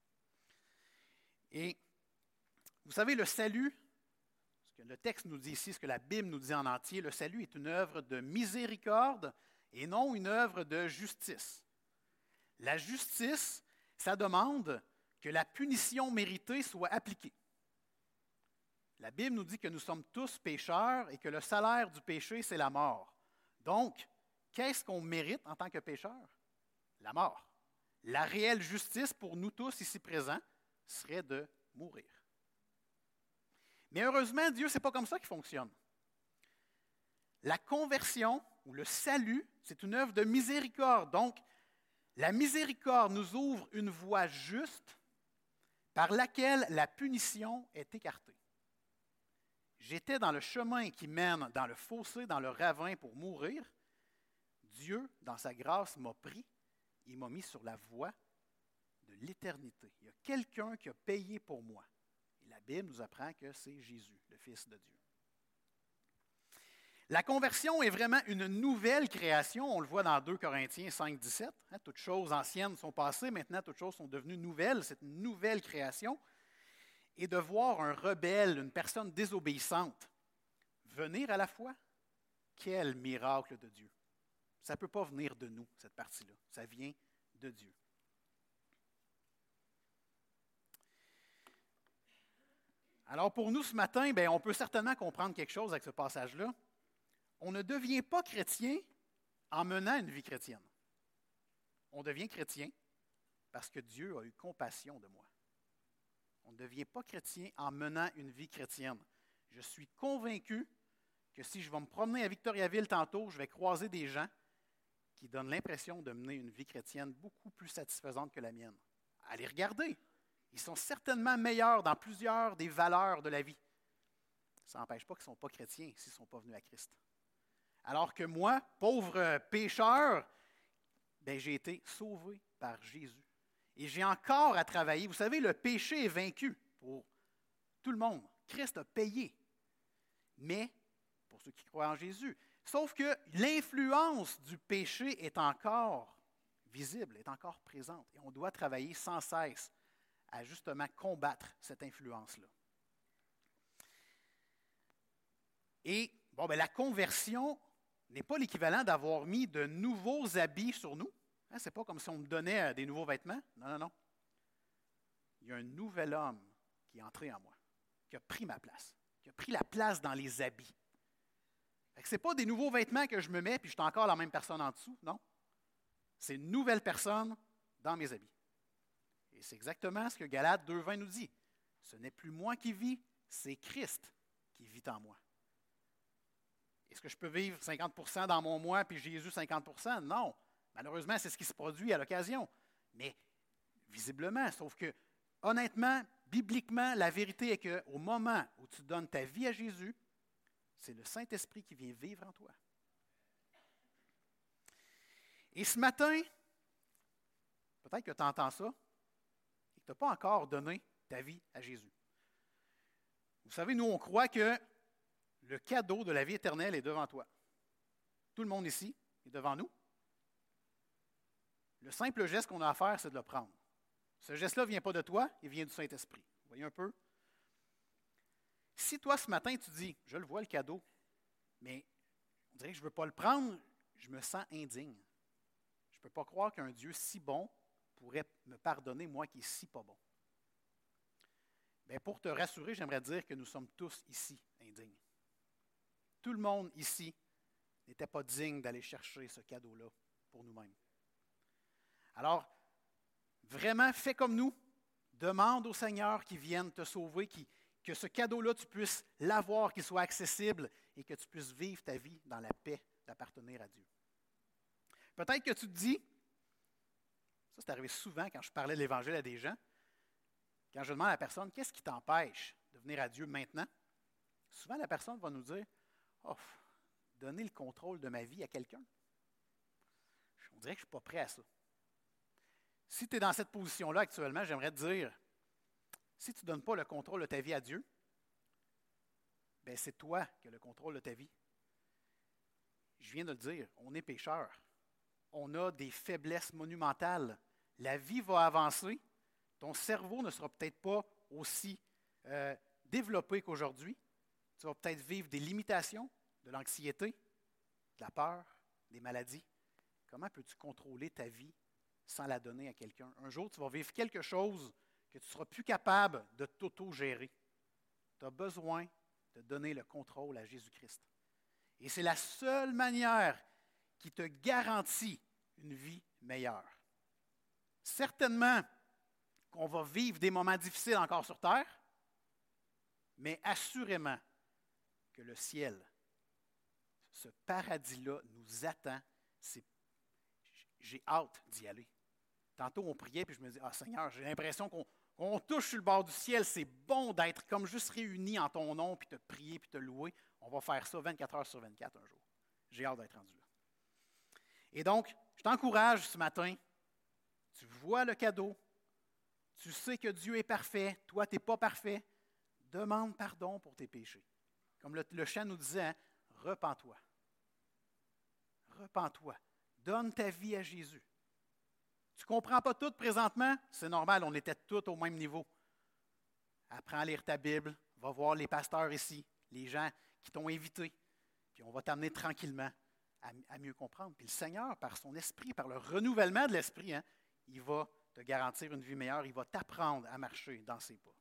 Et vous savez, le salut, ce que le texte nous dit ici, ce que la Bible nous dit en entier, le salut est une œuvre de miséricorde et non une œuvre de justice. La justice, ça demande que la punition méritée soit appliquée. La Bible nous dit que nous sommes tous pécheurs et que le salaire du péché, c'est la mort. Donc, qu'est-ce qu'on mérite en tant que pécheur? La mort. La réelle justice pour nous tous ici présents serait de mourir. Mais heureusement, Dieu, ce n'est pas comme ça qu'il fonctionne. La conversion ou le salut, c'est une œuvre de miséricorde. Donc, la miséricorde nous ouvre une voie juste par laquelle la punition est écartée. J'étais dans le chemin qui mène dans le fossé, dans le ravin pour mourir. Dieu, dans sa grâce, m'a pris et m'a mis sur la voie de l'éternité. Il y a quelqu'un qui a payé pour moi. Et la Bible nous apprend que c'est Jésus, le Fils de Dieu. La conversion est vraiment une nouvelle création. On le voit dans deux Corinthiens cinq, dix-sept. Hein, toutes choses anciennes sont passées, maintenant toutes choses sont devenues nouvelles. C'est une nouvelle création. Et de voir un rebelle, une personne désobéissante, venir à la foi, quel miracle de Dieu. Ça ne peut pas venir de nous, cette partie-là. Ça vient de Dieu. Alors pour nous ce matin, bien, on peut certainement comprendre quelque chose avec ce passage-là. On ne devient pas chrétien en menant une vie chrétienne. On devient chrétien parce que Dieu a eu compassion de moi. On ne devient pas chrétien en menant une vie chrétienne. Je suis convaincu que si je vais me promener à Victoriaville tantôt, je vais croiser des gens qui donnent l'impression de mener une vie chrétienne beaucoup plus satisfaisante que la mienne. Allez regarder. Ils sont certainement meilleurs dans plusieurs des valeurs de la vie. Ça n'empêche pas qu'ils ne sont pas chrétiens s'ils ne sont pas venus à Christ. Alors que moi, pauvre pécheur, ben, j'ai été sauvé par Jésus. Et j'ai encore à travailler. Vous savez, le péché est vaincu pour tout le monde. Christ a payé. Mais, pour ceux qui croient en Jésus, sauf que l'influence du péché est encore visible, est encore présente. Et on doit travailler sans cesse à justement combattre cette influence-là. Et, bon, ben, la conversion n'est pas l'équivalent d'avoir mis de nouveaux habits sur nous. Hein, ce n'est pas comme si on me donnait des nouveaux vêtements. Non, non, non. Il y a un nouvel homme qui est entré en moi, qui a pris ma place, qui a pris la place dans les habits. Ce n'est pas des nouveaux vêtements que je me mets puis je suis encore la même personne en dessous, non. C'est une nouvelle personne dans mes habits. Et c'est exactement ce que Galates deux vingt nous dit. Ce n'est plus moi qui vis, c'est Christ qui vit en moi. Est-ce que je peux vivre cinquante pour cent dans mon moi puis Jésus cinquante pour cent? Non. Malheureusement, c'est ce qui se produit à l'occasion. Mais visiblement, sauf que, honnêtement, bibliquement, la vérité est qu'au moment où tu donnes ta vie à Jésus, c'est le Saint-Esprit qui vient vivre en toi. Et ce matin, peut-être que tu entends ça et que tu n'as pas encore donné ta vie à Jésus. Vous savez, nous, on croit que le cadeau de la vie éternelle est devant toi. Tout le monde ici est devant nous. Le simple geste qu'on a à faire, c'est de le prendre. Ce geste-là ne vient pas de toi, il vient du Saint-Esprit. Vous voyez un peu? Si toi, ce matin, tu dis, je le vois, le cadeau, mais on dirait que je ne veux pas le prendre, je me sens indigne. Je ne peux pas croire qu'un Dieu si bon pourrait me pardonner, moi qui est si pas bon. Bien, pour te rassurer, j'aimerais dire que nous sommes tous ici indignes. Tout le monde ici n'était pas digne d'aller chercher ce cadeau-là pour nous-mêmes. Alors, vraiment, fais comme nous. Demande au Seigneur qu'il vienne te sauver, qu'il, que ce cadeau-là, tu puisses l'avoir, qu'il soit accessible et que tu puisses vivre ta vie dans la paix d'appartenir à Dieu. Peut-être que tu te dis, ça c'est arrivé souvent quand je parlais de l'Évangile à des gens, quand je demande à la personne, qu'est-ce qui t'empêche de venir à Dieu maintenant? Souvent, la personne va nous dire, oh, donner le contrôle de ma vie à quelqu'un. On dirait que je ne suis pas prêt à ça. Si tu es dans cette position-là actuellement, j'aimerais te dire, si tu ne donnes pas le contrôle de ta vie à Dieu, bien c'est toi qui as le contrôle de ta vie. Je viens de le dire, on est pécheurs. On a des faiblesses monumentales. La vie va avancer. Ton cerveau ne sera peut-être pas aussi euh, développé qu'aujourd'hui. Tu vas peut-être vivre des limitations, de l'anxiété, de la peur, des maladies. Comment peux-tu contrôler ta vie sans la donner à quelqu'un? Un jour, tu vas vivre quelque chose que tu ne seras plus capable de t'auto-gérer. Tu as besoin de donner le contrôle à Jésus-Christ. Et c'est la seule manière qui te garantit une vie meilleure. Certainement qu'on va vivre des moments difficiles encore sur terre, mais assurément que le ciel Ce paradis-là nous attend. C'est, j'ai hâte d'y aller. Tantôt, on priait, puis je me dis, ah Seigneur, j'ai l'impression qu'on, qu'on touche sur le bord du ciel. C'est bon d'être comme juste réunis en ton nom, puis te prier, puis te louer. On va faire ça vingt-quatre heures sur vingt-quatre un jour. J'ai hâte d'être rendu là. Et donc, je t'encourage ce matin. Tu vois le cadeau. Tu sais que Dieu est parfait. Toi, tu n'es pas parfait. Demande pardon pour tes péchés. Comme le, le chant nous disait, hein, repens-toi. Repens-toi. Donne ta vie à Jésus. Tu ne comprends pas tout présentement? C'est normal, on était tous au même niveau. Apprends à lire ta Bible. Va voir les pasteurs ici, les gens qui t'ont invité. Puis on va t'amener tranquillement à, à mieux comprendre. Puis le Seigneur, par son esprit, par le renouvellement de l'esprit, hein, il va te garantir une vie meilleure. Il va t'apprendre à marcher dans ses pas.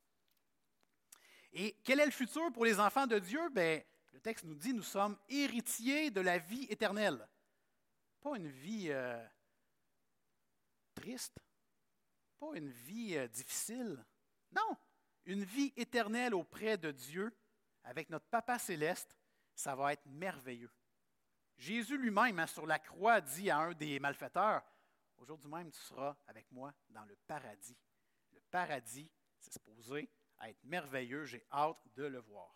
Et quel est le futur pour les enfants de Dieu? Bien, le texte nous dit, nous sommes héritiers de la vie éternelle. Pas une vie euh, triste, pas une vie euh, difficile. Non, une vie éternelle auprès de Dieu, avec notre Papa céleste, ça va être merveilleux. Jésus lui-même, hein, sur la croix, dit à un des malfaiteurs, « Aujourd'hui même, tu seras avec moi dans le paradis. » Le paradis, c'est supposé être merveilleux. J'ai hâte de le voir.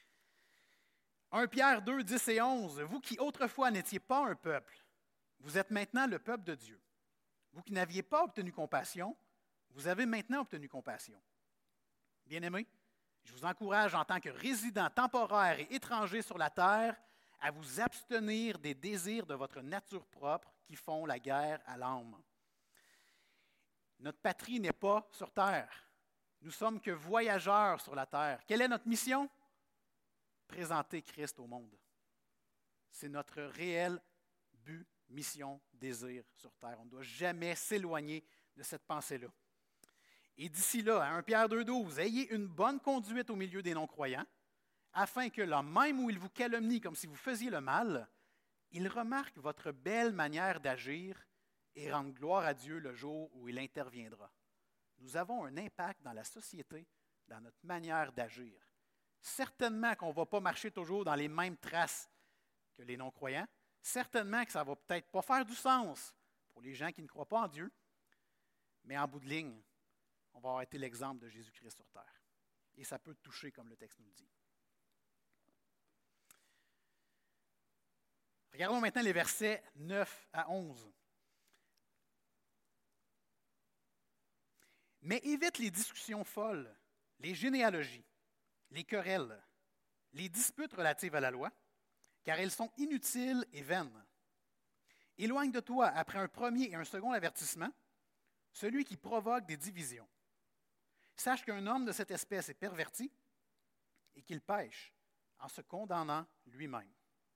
premier Pierre deux, dix et onze. « Vous qui autrefois n'étiez pas un peuple, vous êtes maintenant le peuple de Dieu. Vous qui n'aviez pas obtenu compassion, vous avez maintenant obtenu compassion. » Bien-aimés, je vous encourage en tant que résidents temporaires et étrangers sur la terre à vous abstenir des désirs de votre nature propre qui font la guerre à l'âme. Notre patrie n'est pas sur terre. Nous sommes que voyageurs sur la terre. Quelle est notre mission? Présenter Christ au monde. C'est notre réel but, mission, désir sur terre. On ne doit jamais s'éloigner de cette pensée-là. Et d'ici là, à premier Pierre deux, douze, ayez une bonne conduite au milieu des non-croyants, afin que là même où ils vous calomnient comme si vous faisiez le mal, ils remarquent votre belle manière d'agir et rendent gloire à Dieu le jour où il interviendra. Nous avons un impact dans la société, dans notre manière d'agir. Certainement qu'on ne va pas marcher toujours dans les mêmes traces que les non-croyants. Certainement que ça ne va peut-être pas faire du sens pour les gens qui ne croient pas en Dieu. Mais en bout de ligne, on va avoir été l'exemple de Jésus-Christ sur terre. Et ça peut toucher, comme le texte nous le dit. Regardons maintenant les versets neuf à onze. Mais évite les discussions folles, les généalogies, les querelles, les disputes relatives à la loi, car elles sont inutiles et vaines. Éloigne de toi, après un premier et un second avertissement, celui qui provoque des divisions. Sache qu'un homme de cette espèce est perverti et qu'il pêche en se condamnant lui-même.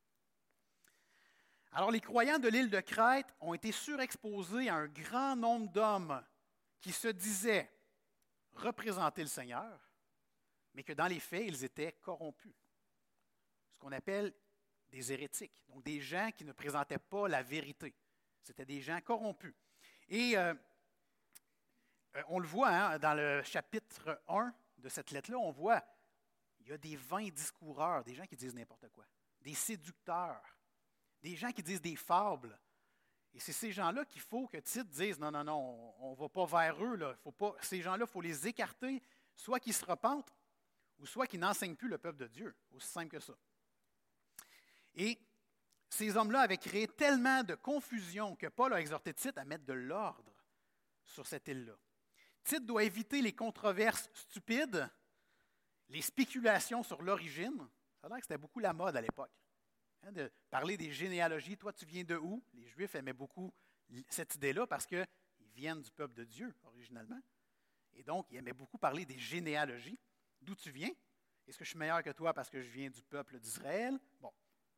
Alors, les croyants de l'île de Crète ont été surexposés à un grand nombre d'hommes qui se disaient représenter le Seigneur, mais que dans les faits, ils étaient corrompus. Ce qu'on appelle des hérétiques, donc des gens qui ne présentaient pas la vérité. C'était des gens corrompus. Et euh, on le voit hein, dans le chapitre un de cette lettre-là, on voit il y a des vains discoureurs, des gens qui disent n'importe quoi, des séducteurs, des gens qui disent des fables. Et c'est ces gens-là qu'il faut que Tite dise non, non, non, on ne va pas vers eux. Là. Faut pas, ces gens-là, il faut les écarter, soit qu'ils se repentent, ou soit qu'ils n'enseignent plus le peuple de Dieu. Aussi simple que ça. Et ces hommes-là avaient créé tellement de confusion que Paul a exhorté Tite à mettre de l'ordre sur cette île-là. Tite doit éviter les controverses stupides, les spéculations sur l'origine. Ça a l'air que c'était beaucoup la mode à l'époque. Hein, de parler des généalogies. Toi, tu viens de où? Les Juifs aimaient beaucoup cette idée-là parce qu'ils viennent du peuple de Dieu, originalement. Et donc, ils aimaient beaucoup parler des généalogies. D'où tu viens? Est-ce que je suis meilleur que toi parce que je viens du peuple d'Israël? Bon.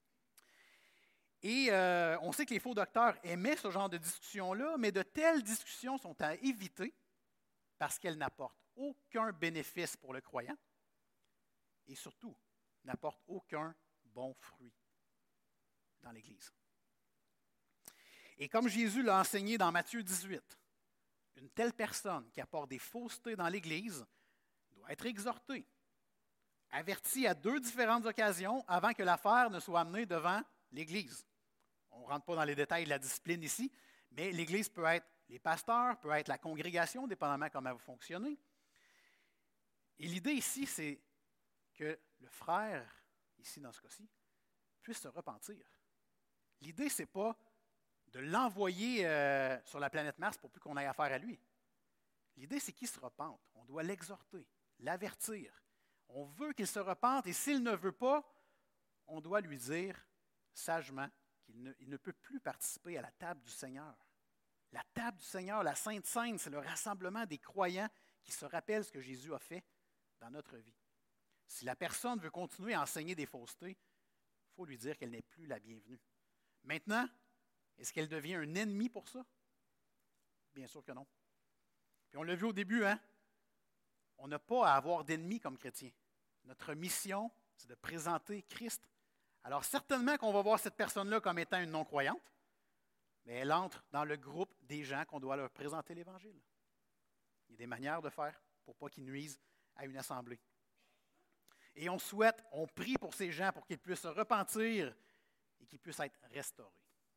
Et euh, on sait que les faux docteurs aimaient ce genre de discussion-là, mais de telles discussions sont à éviter parce qu'elles n'apportent aucun bénéfice pour le croyant et surtout n'apportent aucun bon fruit dans l'Église. Et comme Jésus l'a enseigné dans Matthieu dix-huit, une telle personne qui apporte des faussetés dans l'Église doit être exhortée, avertie à deux différentes occasions avant que l'affaire ne soit amenée devant l'Église. On ne rentre pas dans les détails de la discipline ici, mais l'Église peut être les pasteurs, peut être la congrégation, dépendamment de comment vous fonctionnez. Et l'idée ici, c'est que le frère, ici dans ce cas-ci, puisse se repentir. L'idée, ce n'est pas de l'envoyer euh, sur la planète Mars pour plus qu'on ait affaire à lui. L'idée, c'est qu'il se repente. On doit l'exhorter, l'avertir. On veut qu'il se repente et s'il ne veut pas, on doit lui dire sagement qu'il ne, il ne peut plus participer à la table du Seigneur. La table du Seigneur, la Sainte Seine, c'est le rassemblement des croyants qui se rappellent ce que Jésus a fait dans notre vie. Si la personne veut continuer à enseigner des faussetés, il faut lui dire qu'elle n'est plus la bienvenue. Maintenant, est-ce qu'elle devient un ennemi pour ça? Bien sûr que non. Puis on l'a vu au début, hein? On n'a pas à avoir d'ennemis comme chrétiens. Notre mission, c'est de présenter Christ. Alors certainement qu'on va voir cette personne-là comme étant une non-croyante, mais elle entre dans le groupe des gens qu'on doit leur présenter l'Évangile. Il y a des manières de faire pour ne pas qu'ils nuisent à une assemblée. Et on souhaite, on prie pour ces gens pour qu'ils puissent se repentir et qu'ils puissent être restaurés.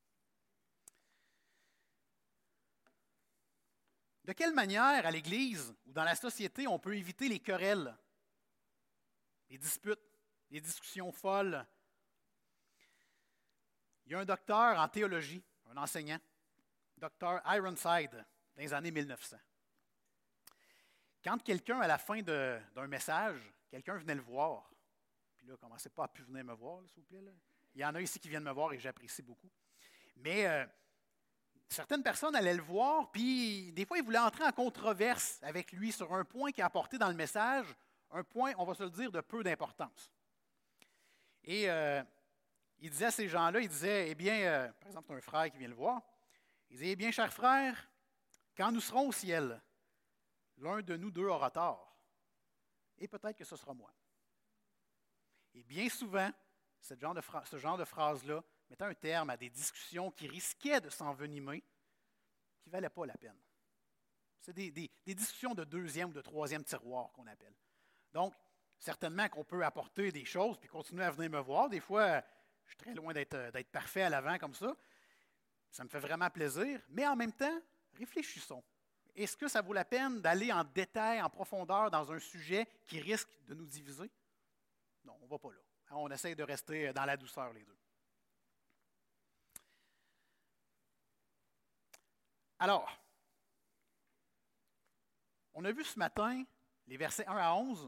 De quelle manière, à l'Église ou dans la société, on peut éviter les querelles, les disputes, les discussions folles? Il y a un docteur en théologie, un enseignant, docteur Ironside, dans les années mille neuf cents. Quand quelqu'un, à la fin de, d'un message, quelqu'un venait le voir, puis là, commencez pas à plus venir me voir, là, s'il vous plaît. Là. Il y en a ici qui viennent me voir et j'apprécie beaucoup. Mais euh, certaines personnes allaient le voir, puis des fois, ils voulaient entrer en controverse avec lui sur un point qui est apporté dans le message, un point, on va se le dire, de peu d'importance. Et euh, il disait à ces gens-là, il disait, eh bien, euh, par exemple, c'est un frère qui vient le voir, il disait, eh bien, cher frère, quand nous serons au ciel, l'un de nous deux aura tort, et peut-être que ce sera moi. Et bien souvent, ce genre de, fra- ce genre de phrase-là mettait un terme à des discussions qui risquaient de s'envenimer, qui ne valaient pas la peine. C'est des, des, des discussions de deuxième ou de troisième tiroir qu'on appelle. Donc, certainement qu'on peut apporter des choses puis continuer à venir me voir. Des fois, je suis très loin d'être, d'être parfait à l'avant comme ça. Ça me fait vraiment plaisir. Mais en même temps, réfléchissons. Est-ce que ça vaut la peine d'aller en détail, en profondeur dans un sujet qui risque de nous diviser? Non, on ne va pas là. On essaie de rester dans la douceur, les deux. Alors, on a vu ce matin, les versets un à onze,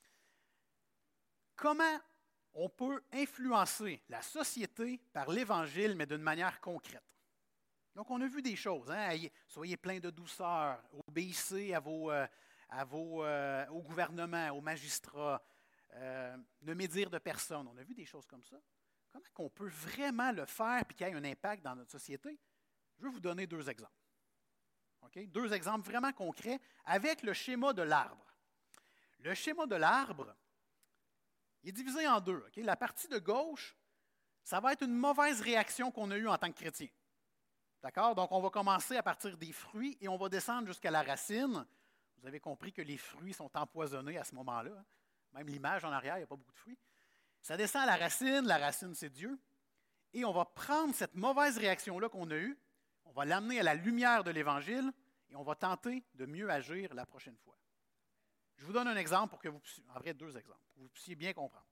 comment on peut influencer la société par l'Évangile, mais d'une manière concrète. Donc, on a vu des choses. Hein? Soyez pleins de douceur, obéissez à vos, euh, à vos, euh, au gouvernement, aux magistrats, euh, ne médire de personne. On a vu des choses comme ça. Comment on peut vraiment le faire et qu'il y ait un impact dans notre société? Je vais vous donner deux exemples. Okay? Deux exemples vraiment concrets avec le schéma de l'arbre. Le schéma de l'arbre, il est divisé en deux. Okay? La partie de gauche, ça va être une mauvaise réaction qu'on a eue en tant que chrétien. D'accord? Donc, on va commencer à partir des fruits et on va descendre jusqu'à la racine. Vous avez compris que les fruits sont empoisonnés à ce moment-là. Hein? Même l'image en arrière, il n'y a pas beaucoup de fruits. Ça descend à la racine. La racine, c'est Dieu. Et on va prendre cette mauvaise réaction-là qu'on a eue, on va l'amener à la lumière de l'Évangile et on va tenter de mieux agir la prochaine fois. Je vous donne un exemple pour que vous puissiez, en vrai, deux exemples, pour que vous puissiez bien comprendre.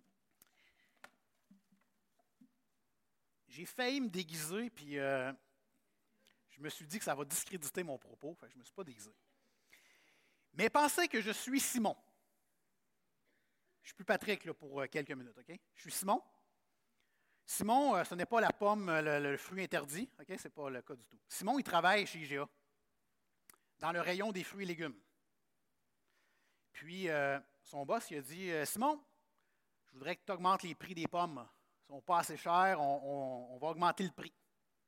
J'ai failli me déguiser, puis euh, je me suis dit que ça va discréditer mon propos, fait que je ne me suis pas déguisé. Mais pensez que je suis Simon. Je ne suis plus Patrick là, pour euh, quelques minutes, OK? Je suis Simon. Simon, euh, ce n'est pas la pomme, euh, le, le fruit interdit, OK? Ce n'est pas le cas du tout. Simon, il travaille chez I G A, dans le rayon des fruits et légumes. Puis, euh, son boss, il a dit, euh, Simon, je voudrais que tu augmentes les prix des pommes. Ils ne sont pas assez chers, on, on, on va augmenter le prix.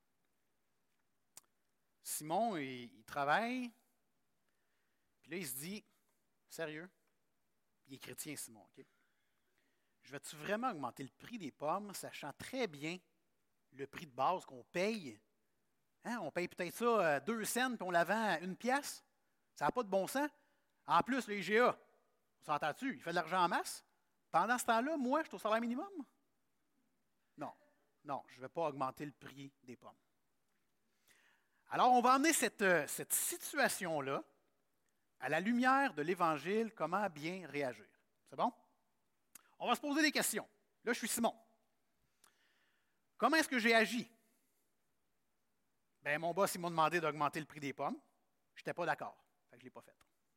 Simon, il, il travaille, puis là, il se dit, sérieux, il est chrétien, Simon, OK? Je vais-tu vraiment augmenter le prix des pommes, sachant très bien le prix de base qu'on paye? Hein, on paye peut-être ça euh, deux cents, puis on la vend à une pièce. Ça n'a pas de bon sens. En plus, le I G A, on s'entend-tu? Il fait de l'argent en masse. Pendant ce temps-là, moi, je suis au salaire minimum? Non. non, je ne vais pas augmenter le prix des pommes. Alors, on va emmener cette, cette situation-là à la lumière de l'Évangile, comment bien réagir. C'est bon? On va se poser des questions. Là, je suis Simon. Comment est-ce que j'ai agi? Bien, mon boss, il m'a demandé d'augmenter le prix des pommes. Je n'étais pas d'accord. Fait que je ne l'ai pas fait.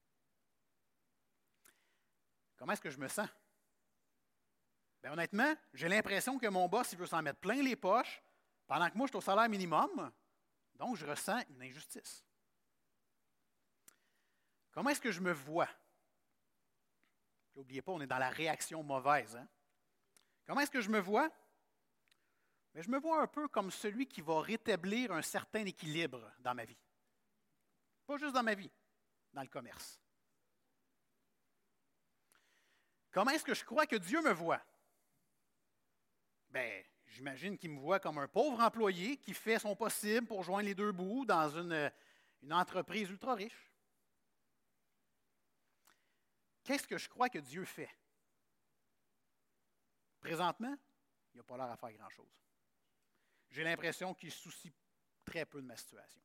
Comment est-ce que je me sens? Bien, honnêtement, j'ai l'impression que mon boss, il veut s'en mettre plein les poches pendant que moi, je suis au salaire minimum. Donc, je ressens une injustice. Comment est-ce que je me vois? N'oubliez pas, on est dans la réaction mauvaise. Hein? Comment est-ce que je me vois? Bien, je me vois un peu comme celui qui va rétablir un certain équilibre dans ma vie. Pas juste dans ma vie, dans le commerce. Comment est-ce que je crois que Dieu me voit? Bien, j'imagine qu'il me voit comme un pauvre employé qui fait son possible pour joindre les deux bouts dans une, une entreprise ultra riche. Qu'est-ce que je crois que Dieu fait? Présentement, il n'a pas l'air à faire grand-chose. J'ai l'impression qu'il se soucie très peu de ma situation.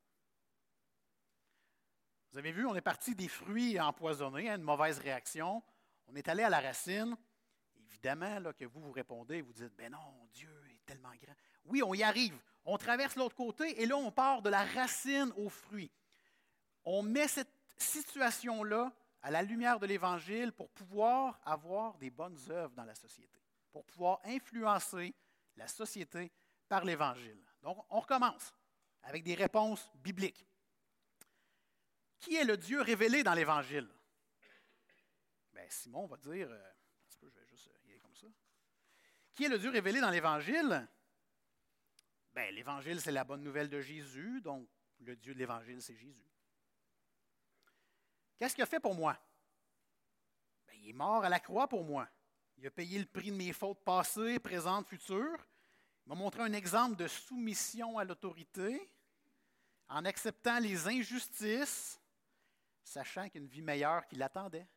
Vous avez vu, on est parti des fruits empoisonnés, hein, une mauvaise réaction. On est allé à la racine. Évidemment, là, que vous vous répondez, vous dites, ben non, Dieu est tellement grand. Oui, on y arrive. On traverse l'autre côté et là, on part de la racine au fruit. On met cette situation-là à la lumière de l'Évangile pour pouvoir avoir des bonnes œuvres dans la société, pour pouvoir influencer la société par l'Évangile. Donc, on recommence avec des réponses bibliques. Qui est le Dieu révélé dans l'Évangile? Bien, Simon va dire, euh, un petit peu, je vais juste y aller comme ça. Qui est le Dieu révélé dans l'Évangile? Bien, l'Évangile, c'est la bonne nouvelle de Jésus, donc le Dieu de l'Évangile, c'est Jésus. Qu'est-ce qu'il a fait pour moi? Bien, il est mort à la croix pour moi. Il a payé le prix de mes fautes passées, présentes, futures. Il m'a montré un exemple de soumission à l'autorité en acceptant les injustices, sachant qu'il y a une vie meilleure qui l'attendait.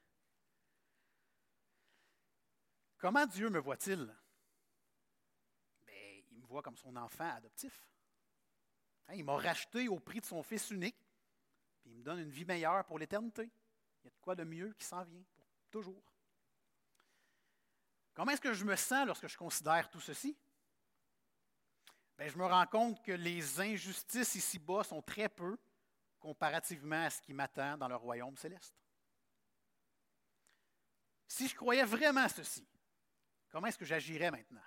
Comment Dieu me voit-il? Bien, il me voit comme son enfant adoptif. Hein, il m'a racheté au prix de son fils unique, puis il me donne une vie meilleure pour l'éternité. Il y a de quoi de mieux qui s'en vient, pour toujours. Comment est-ce que je me sens lorsque je considère tout ceci? Bien, je me rends compte que les injustices ici-bas sont très peu comparativement à ce qui m'attend dans le royaume céleste. Si je croyais vraiment à ceci, comment est-ce que j'agirais maintenant?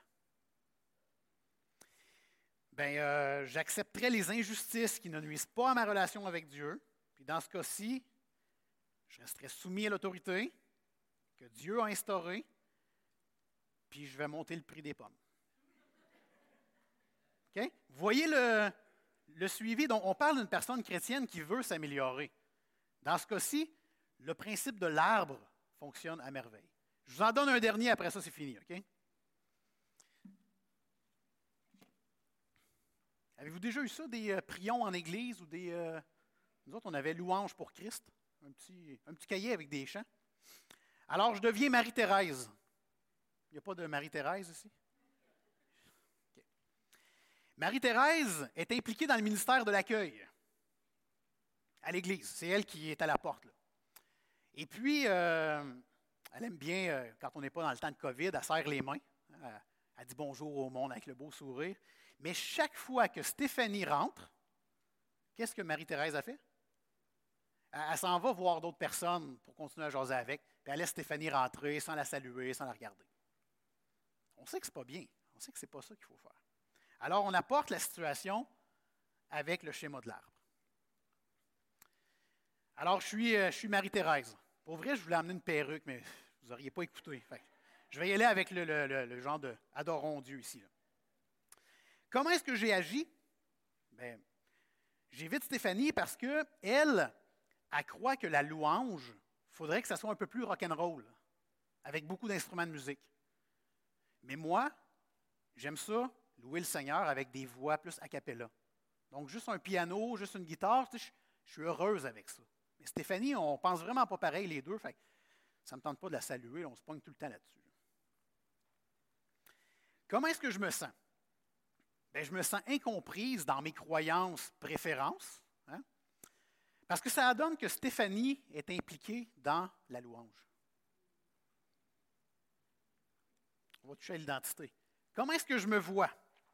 Bien, euh, j'accepterais les injustices qui ne nuisent pas à ma relation avec Dieu. Puis dans ce cas-ci, je resterais soumis à l'autorité que Dieu a instaurée, puis je vais monter le prix des pommes. Okay? Vous voyez le, le suivi? Donc, on parle d'une personne chrétienne qui veut s'améliorer. Dans ce cas-ci, le principe de l'arbre fonctionne à merveille. Je vous en donne un dernier, après ça, c'est fini. Okay? Avez-vous déjà eu ça, des euh, prions en église ou des... Euh, nous autres, on avait louange pour Christ, un petit, un petit cahier avec des chants. Alors, je deviens Marie-Thérèse. Il n'y a pas de Marie-Thérèse ici? Okay. Marie-Thérèse est impliquée dans le ministère de l'accueil à l'église. C'est elle qui est à la porte. Là. Et puis, euh, elle aime bien, euh, quand on n'est pas dans le temps de COVID, elle serre les mains. Elle, elle dit bonjour au monde avec le beau sourire. Mais chaque fois que Stéphanie rentre, qu'est-ce que Marie-Thérèse a fait? Elle, elle s'en va voir d'autres personnes pour continuer à jaser avec, puis elle laisse Stéphanie rentrer sans la saluer, sans la regarder. On sait que ce n'est pas bien. On sait que ce n'est pas ça qu'il faut faire. Alors, on apporte la situation avec le schéma de l'arbre. Alors, je suis, je suis Marie-Thérèse. Pour vrai, je voulais amener une perruque, mais vous n'auriez pas écouté. Fait que je vais y aller avec le, le, le, le genre de « adorons Dieu » ici. Là. Comment est-ce que j'ai agi? Bien, j'évite Stéphanie parce qu'elle, elle, elle croit que la louange, il faudrait que ça soit un peu plus rock'n'roll, avec beaucoup d'instruments de musique. Mais moi, j'aime ça, louer le Seigneur avec des voix plus a cappella. Donc, juste un piano, juste une guitare, tu sais, je, je suis heureuse avec ça. Mais Stéphanie, on pense vraiment pas pareil les deux, fait que ça ne me tente pas de la saluer, on se pogne tout le temps là-dessus. Comment est-ce que je me sens? bien, je me sens incomprise dans mes croyances, préférences, hein, parce que ça donne que Stéphanie est impliquée dans la louange. On va toucher à l'identité. Comment est-ce que je me vois?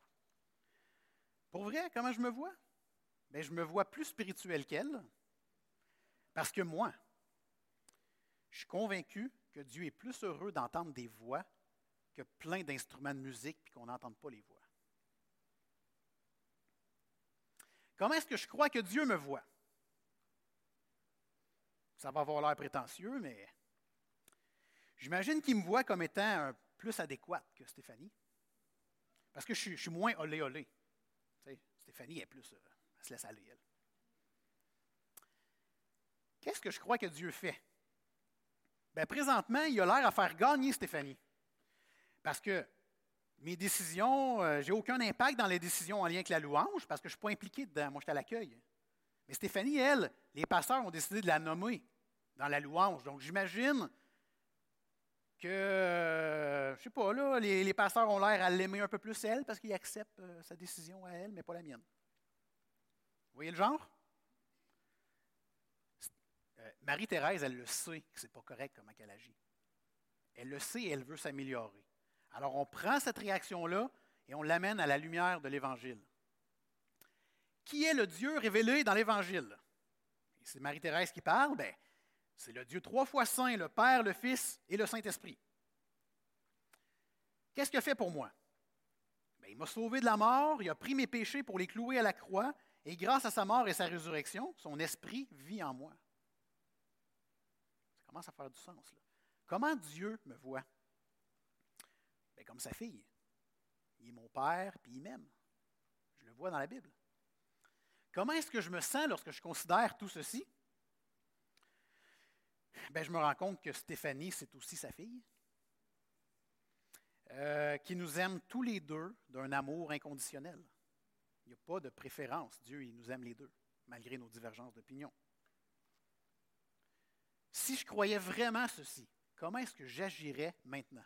Pour vrai, comment je me vois? Bien, je me vois plus spirituel qu'elle, parce que moi, je suis convaincu que Dieu est plus heureux d'entendre des voix que plein d'instruments de musique puis qu'on n'entende pas les voix. Comment est-ce que je crois que Dieu me voit? Ça va avoir l'air prétentieux, mais j'imagine qu'il me voit comme étant plus adéquate que Stéphanie. Parce que je suis, je suis moins olé olé. Tu sais, Stéphanie est plus, euh, elle se laisse aller, elle. Qu'est-ce que je crois que Dieu fait? Bien, présentement, il a l'air à faire gagner Stéphanie. Parce que mes décisions, euh, j'ai aucun impact dans les décisions en lien avec la louange, parce que je ne suis pas impliqué dedans. Moi, je suis à l'accueil. Mais Stéphanie, elle, les pasteurs ont décidé de la nommer dans la louange. Donc, j'imagine que, euh, je ne sais pas, là, les, les pasteurs ont l'air à l'aimer un peu plus elle, parce qu'ils acceptent euh, sa décision à elle, mais pas la mienne. Vous voyez le genre? Euh, Marie-Thérèse, elle le sait que ce n'est pas correct comment elle agit. Elle le sait et elle veut s'améliorer. Alors, on prend cette réaction-là et on l'amène à la lumière de l'Évangile. Qui est le Dieu révélé dans l'Évangile? Et c'est Marie-Thérèse qui parle, bien, c'est le Dieu trois fois saint, le Père, le Fils et le Saint-Esprit. Qu'est-ce qu'il a fait pour moi? Bien, il m'a sauvé de la mort, il a pris mes péchés pour les clouer à la croix, et grâce à sa mort et sa résurrection, son esprit vit en moi. Ça commence à faire du sens, là. Comment Dieu me voit? Bien, comme sa fille. Il est mon Père, puis il m'aime. Je le vois dans la Bible. Comment est-ce que je me sens lorsque je considère tout ceci? Bien, je me rends compte que Stéphanie, c'est aussi sa fille, euh, qui nous aime tous les deux d'un amour inconditionnel. Il n'y a pas de préférence. Dieu, il nous aime les deux, malgré nos divergences d'opinion. Si je croyais vraiment ceci, comment est-ce que j'agirais maintenant?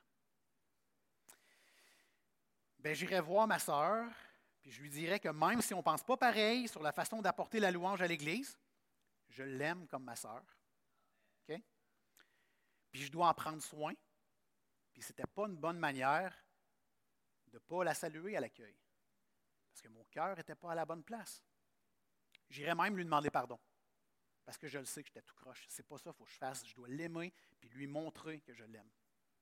Bien, j'irais voir ma sœur, puis je lui dirais que même si on ne pense pas pareil sur la façon d'apporter la louange à l'Église, je l'aime comme ma sœur. OK? Puis je dois en prendre soin. Puis ce n'était pas une bonne manière de ne pas la saluer à l'accueil. Parce que mon cœur n'était pas à la bonne place. J'irais même lui demander pardon. Parce que je le sais que j'étais tout croche. C'est pas ça qu'il faut que je fasse. Je dois l'aimer puis lui montrer que je l'aime.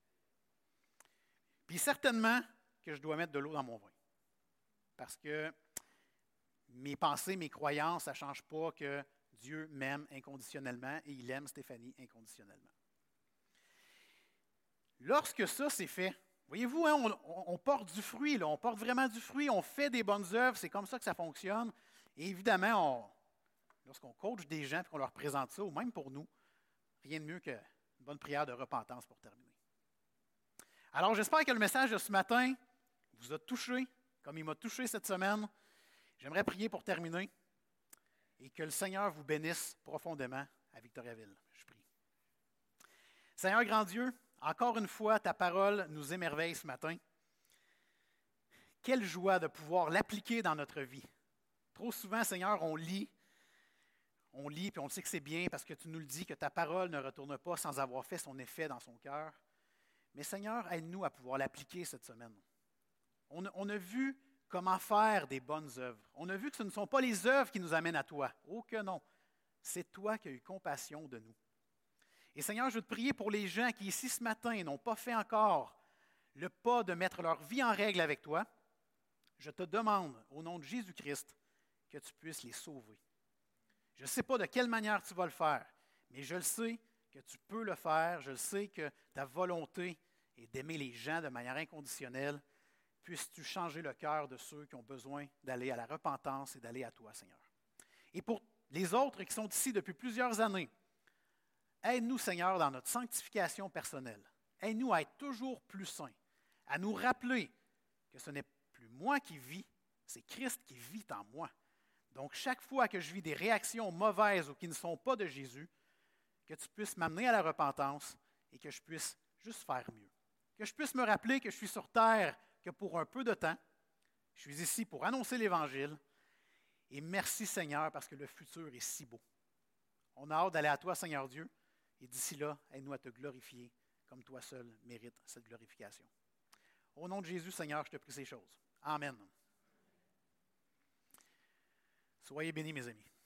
Puis certainement que je dois mettre de l'eau dans mon vin. Parce que mes pensées, mes croyances, ça ne change pas que Dieu m'aime inconditionnellement et il aime Stéphanie inconditionnellement. Lorsque ça c'est fait, voyez-vous, hein, on, on porte du fruit, là, on porte vraiment du fruit, on fait des bonnes œuvres, c'est comme ça que ça fonctionne. Et évidemment, on, lorsqu'on coach des gens et qu'on leur présente ça, ou même pour nous, rien de mieux qu'une bonne prière de repentance pour terminer. Alors, j'espère que le message de ce matin vous a touché, comme il m'a touché cette semaine. J'aimerais prier pour terminer et que le Seigneur vous bénisse profondément à Victoriaville. Je prie. Seigneur grand Dieu, encore une fois, ta parole nous émerveille ce matin. Quelle joie de pouvoir l'appliquer dans notre vie. Trop souvent, Seigneur, on lit, on lit, puis on sait que c'est bien parce que tu nous le dis, que ta parole ne retourne pas sans avoir fait son effet dans son cœur. Mais Seigneur, aide-nous à pouvoir l'appliquer cette semaine. On a, on a vu comment faire des bonnes œuvres. On a vu que ce ne sont pas les œuvres qui nous amènent à toi. Oh que non. C'est toi qui as eu compassion de nous. Et Seigneur, je veux te prier pour les gens qui ici ce matin n'ont pas fait encore le pas de mettre leur vie en règle avec toi. Je te demande, au nom de Jésus-Christ, que tu puisses les sauver. Je ne sais pas de quelle manière tu vas le faire, mais je le sais que tu peux le faire. Je le sais que ta volonté est d'aimer les gens de manière inconditionnelle. Puisses-tu changer le cœur de ceux qui ont besoin d'aller à la repentance et d'aller à toi, Seigneur. Et pour les autres qui sont ici depuis plusieurs années, aide-nous, Seigneur, dans notre sanctification personnelle. Aide-nous à être toujours plus saints, à nous rappeler que ce n'est plus moi qui vis, c'est Christ qui vit en moi. Donc, chaque fois que je vis des réactions mauvaises ou qui ne sont pas de Jésus, que tu puisses m'amener à la repentance et que je puisse juste faire mieux. Que je puisse me rappeler que je suis sur terre que pour un peu de temps. Je Je suis ici pour annoncer l'Évangile. Et merci Seigneur parce que le futur est si beau. On a hâte d'aller à toi, Seigneur Dieu. Et d'ici là, aide-nous à te glorifier comme toi seul mérites cette glorification. Au nom de Jésus, Seigneur, je te prie ces choses. Amen. Soyez bénis, mes amis.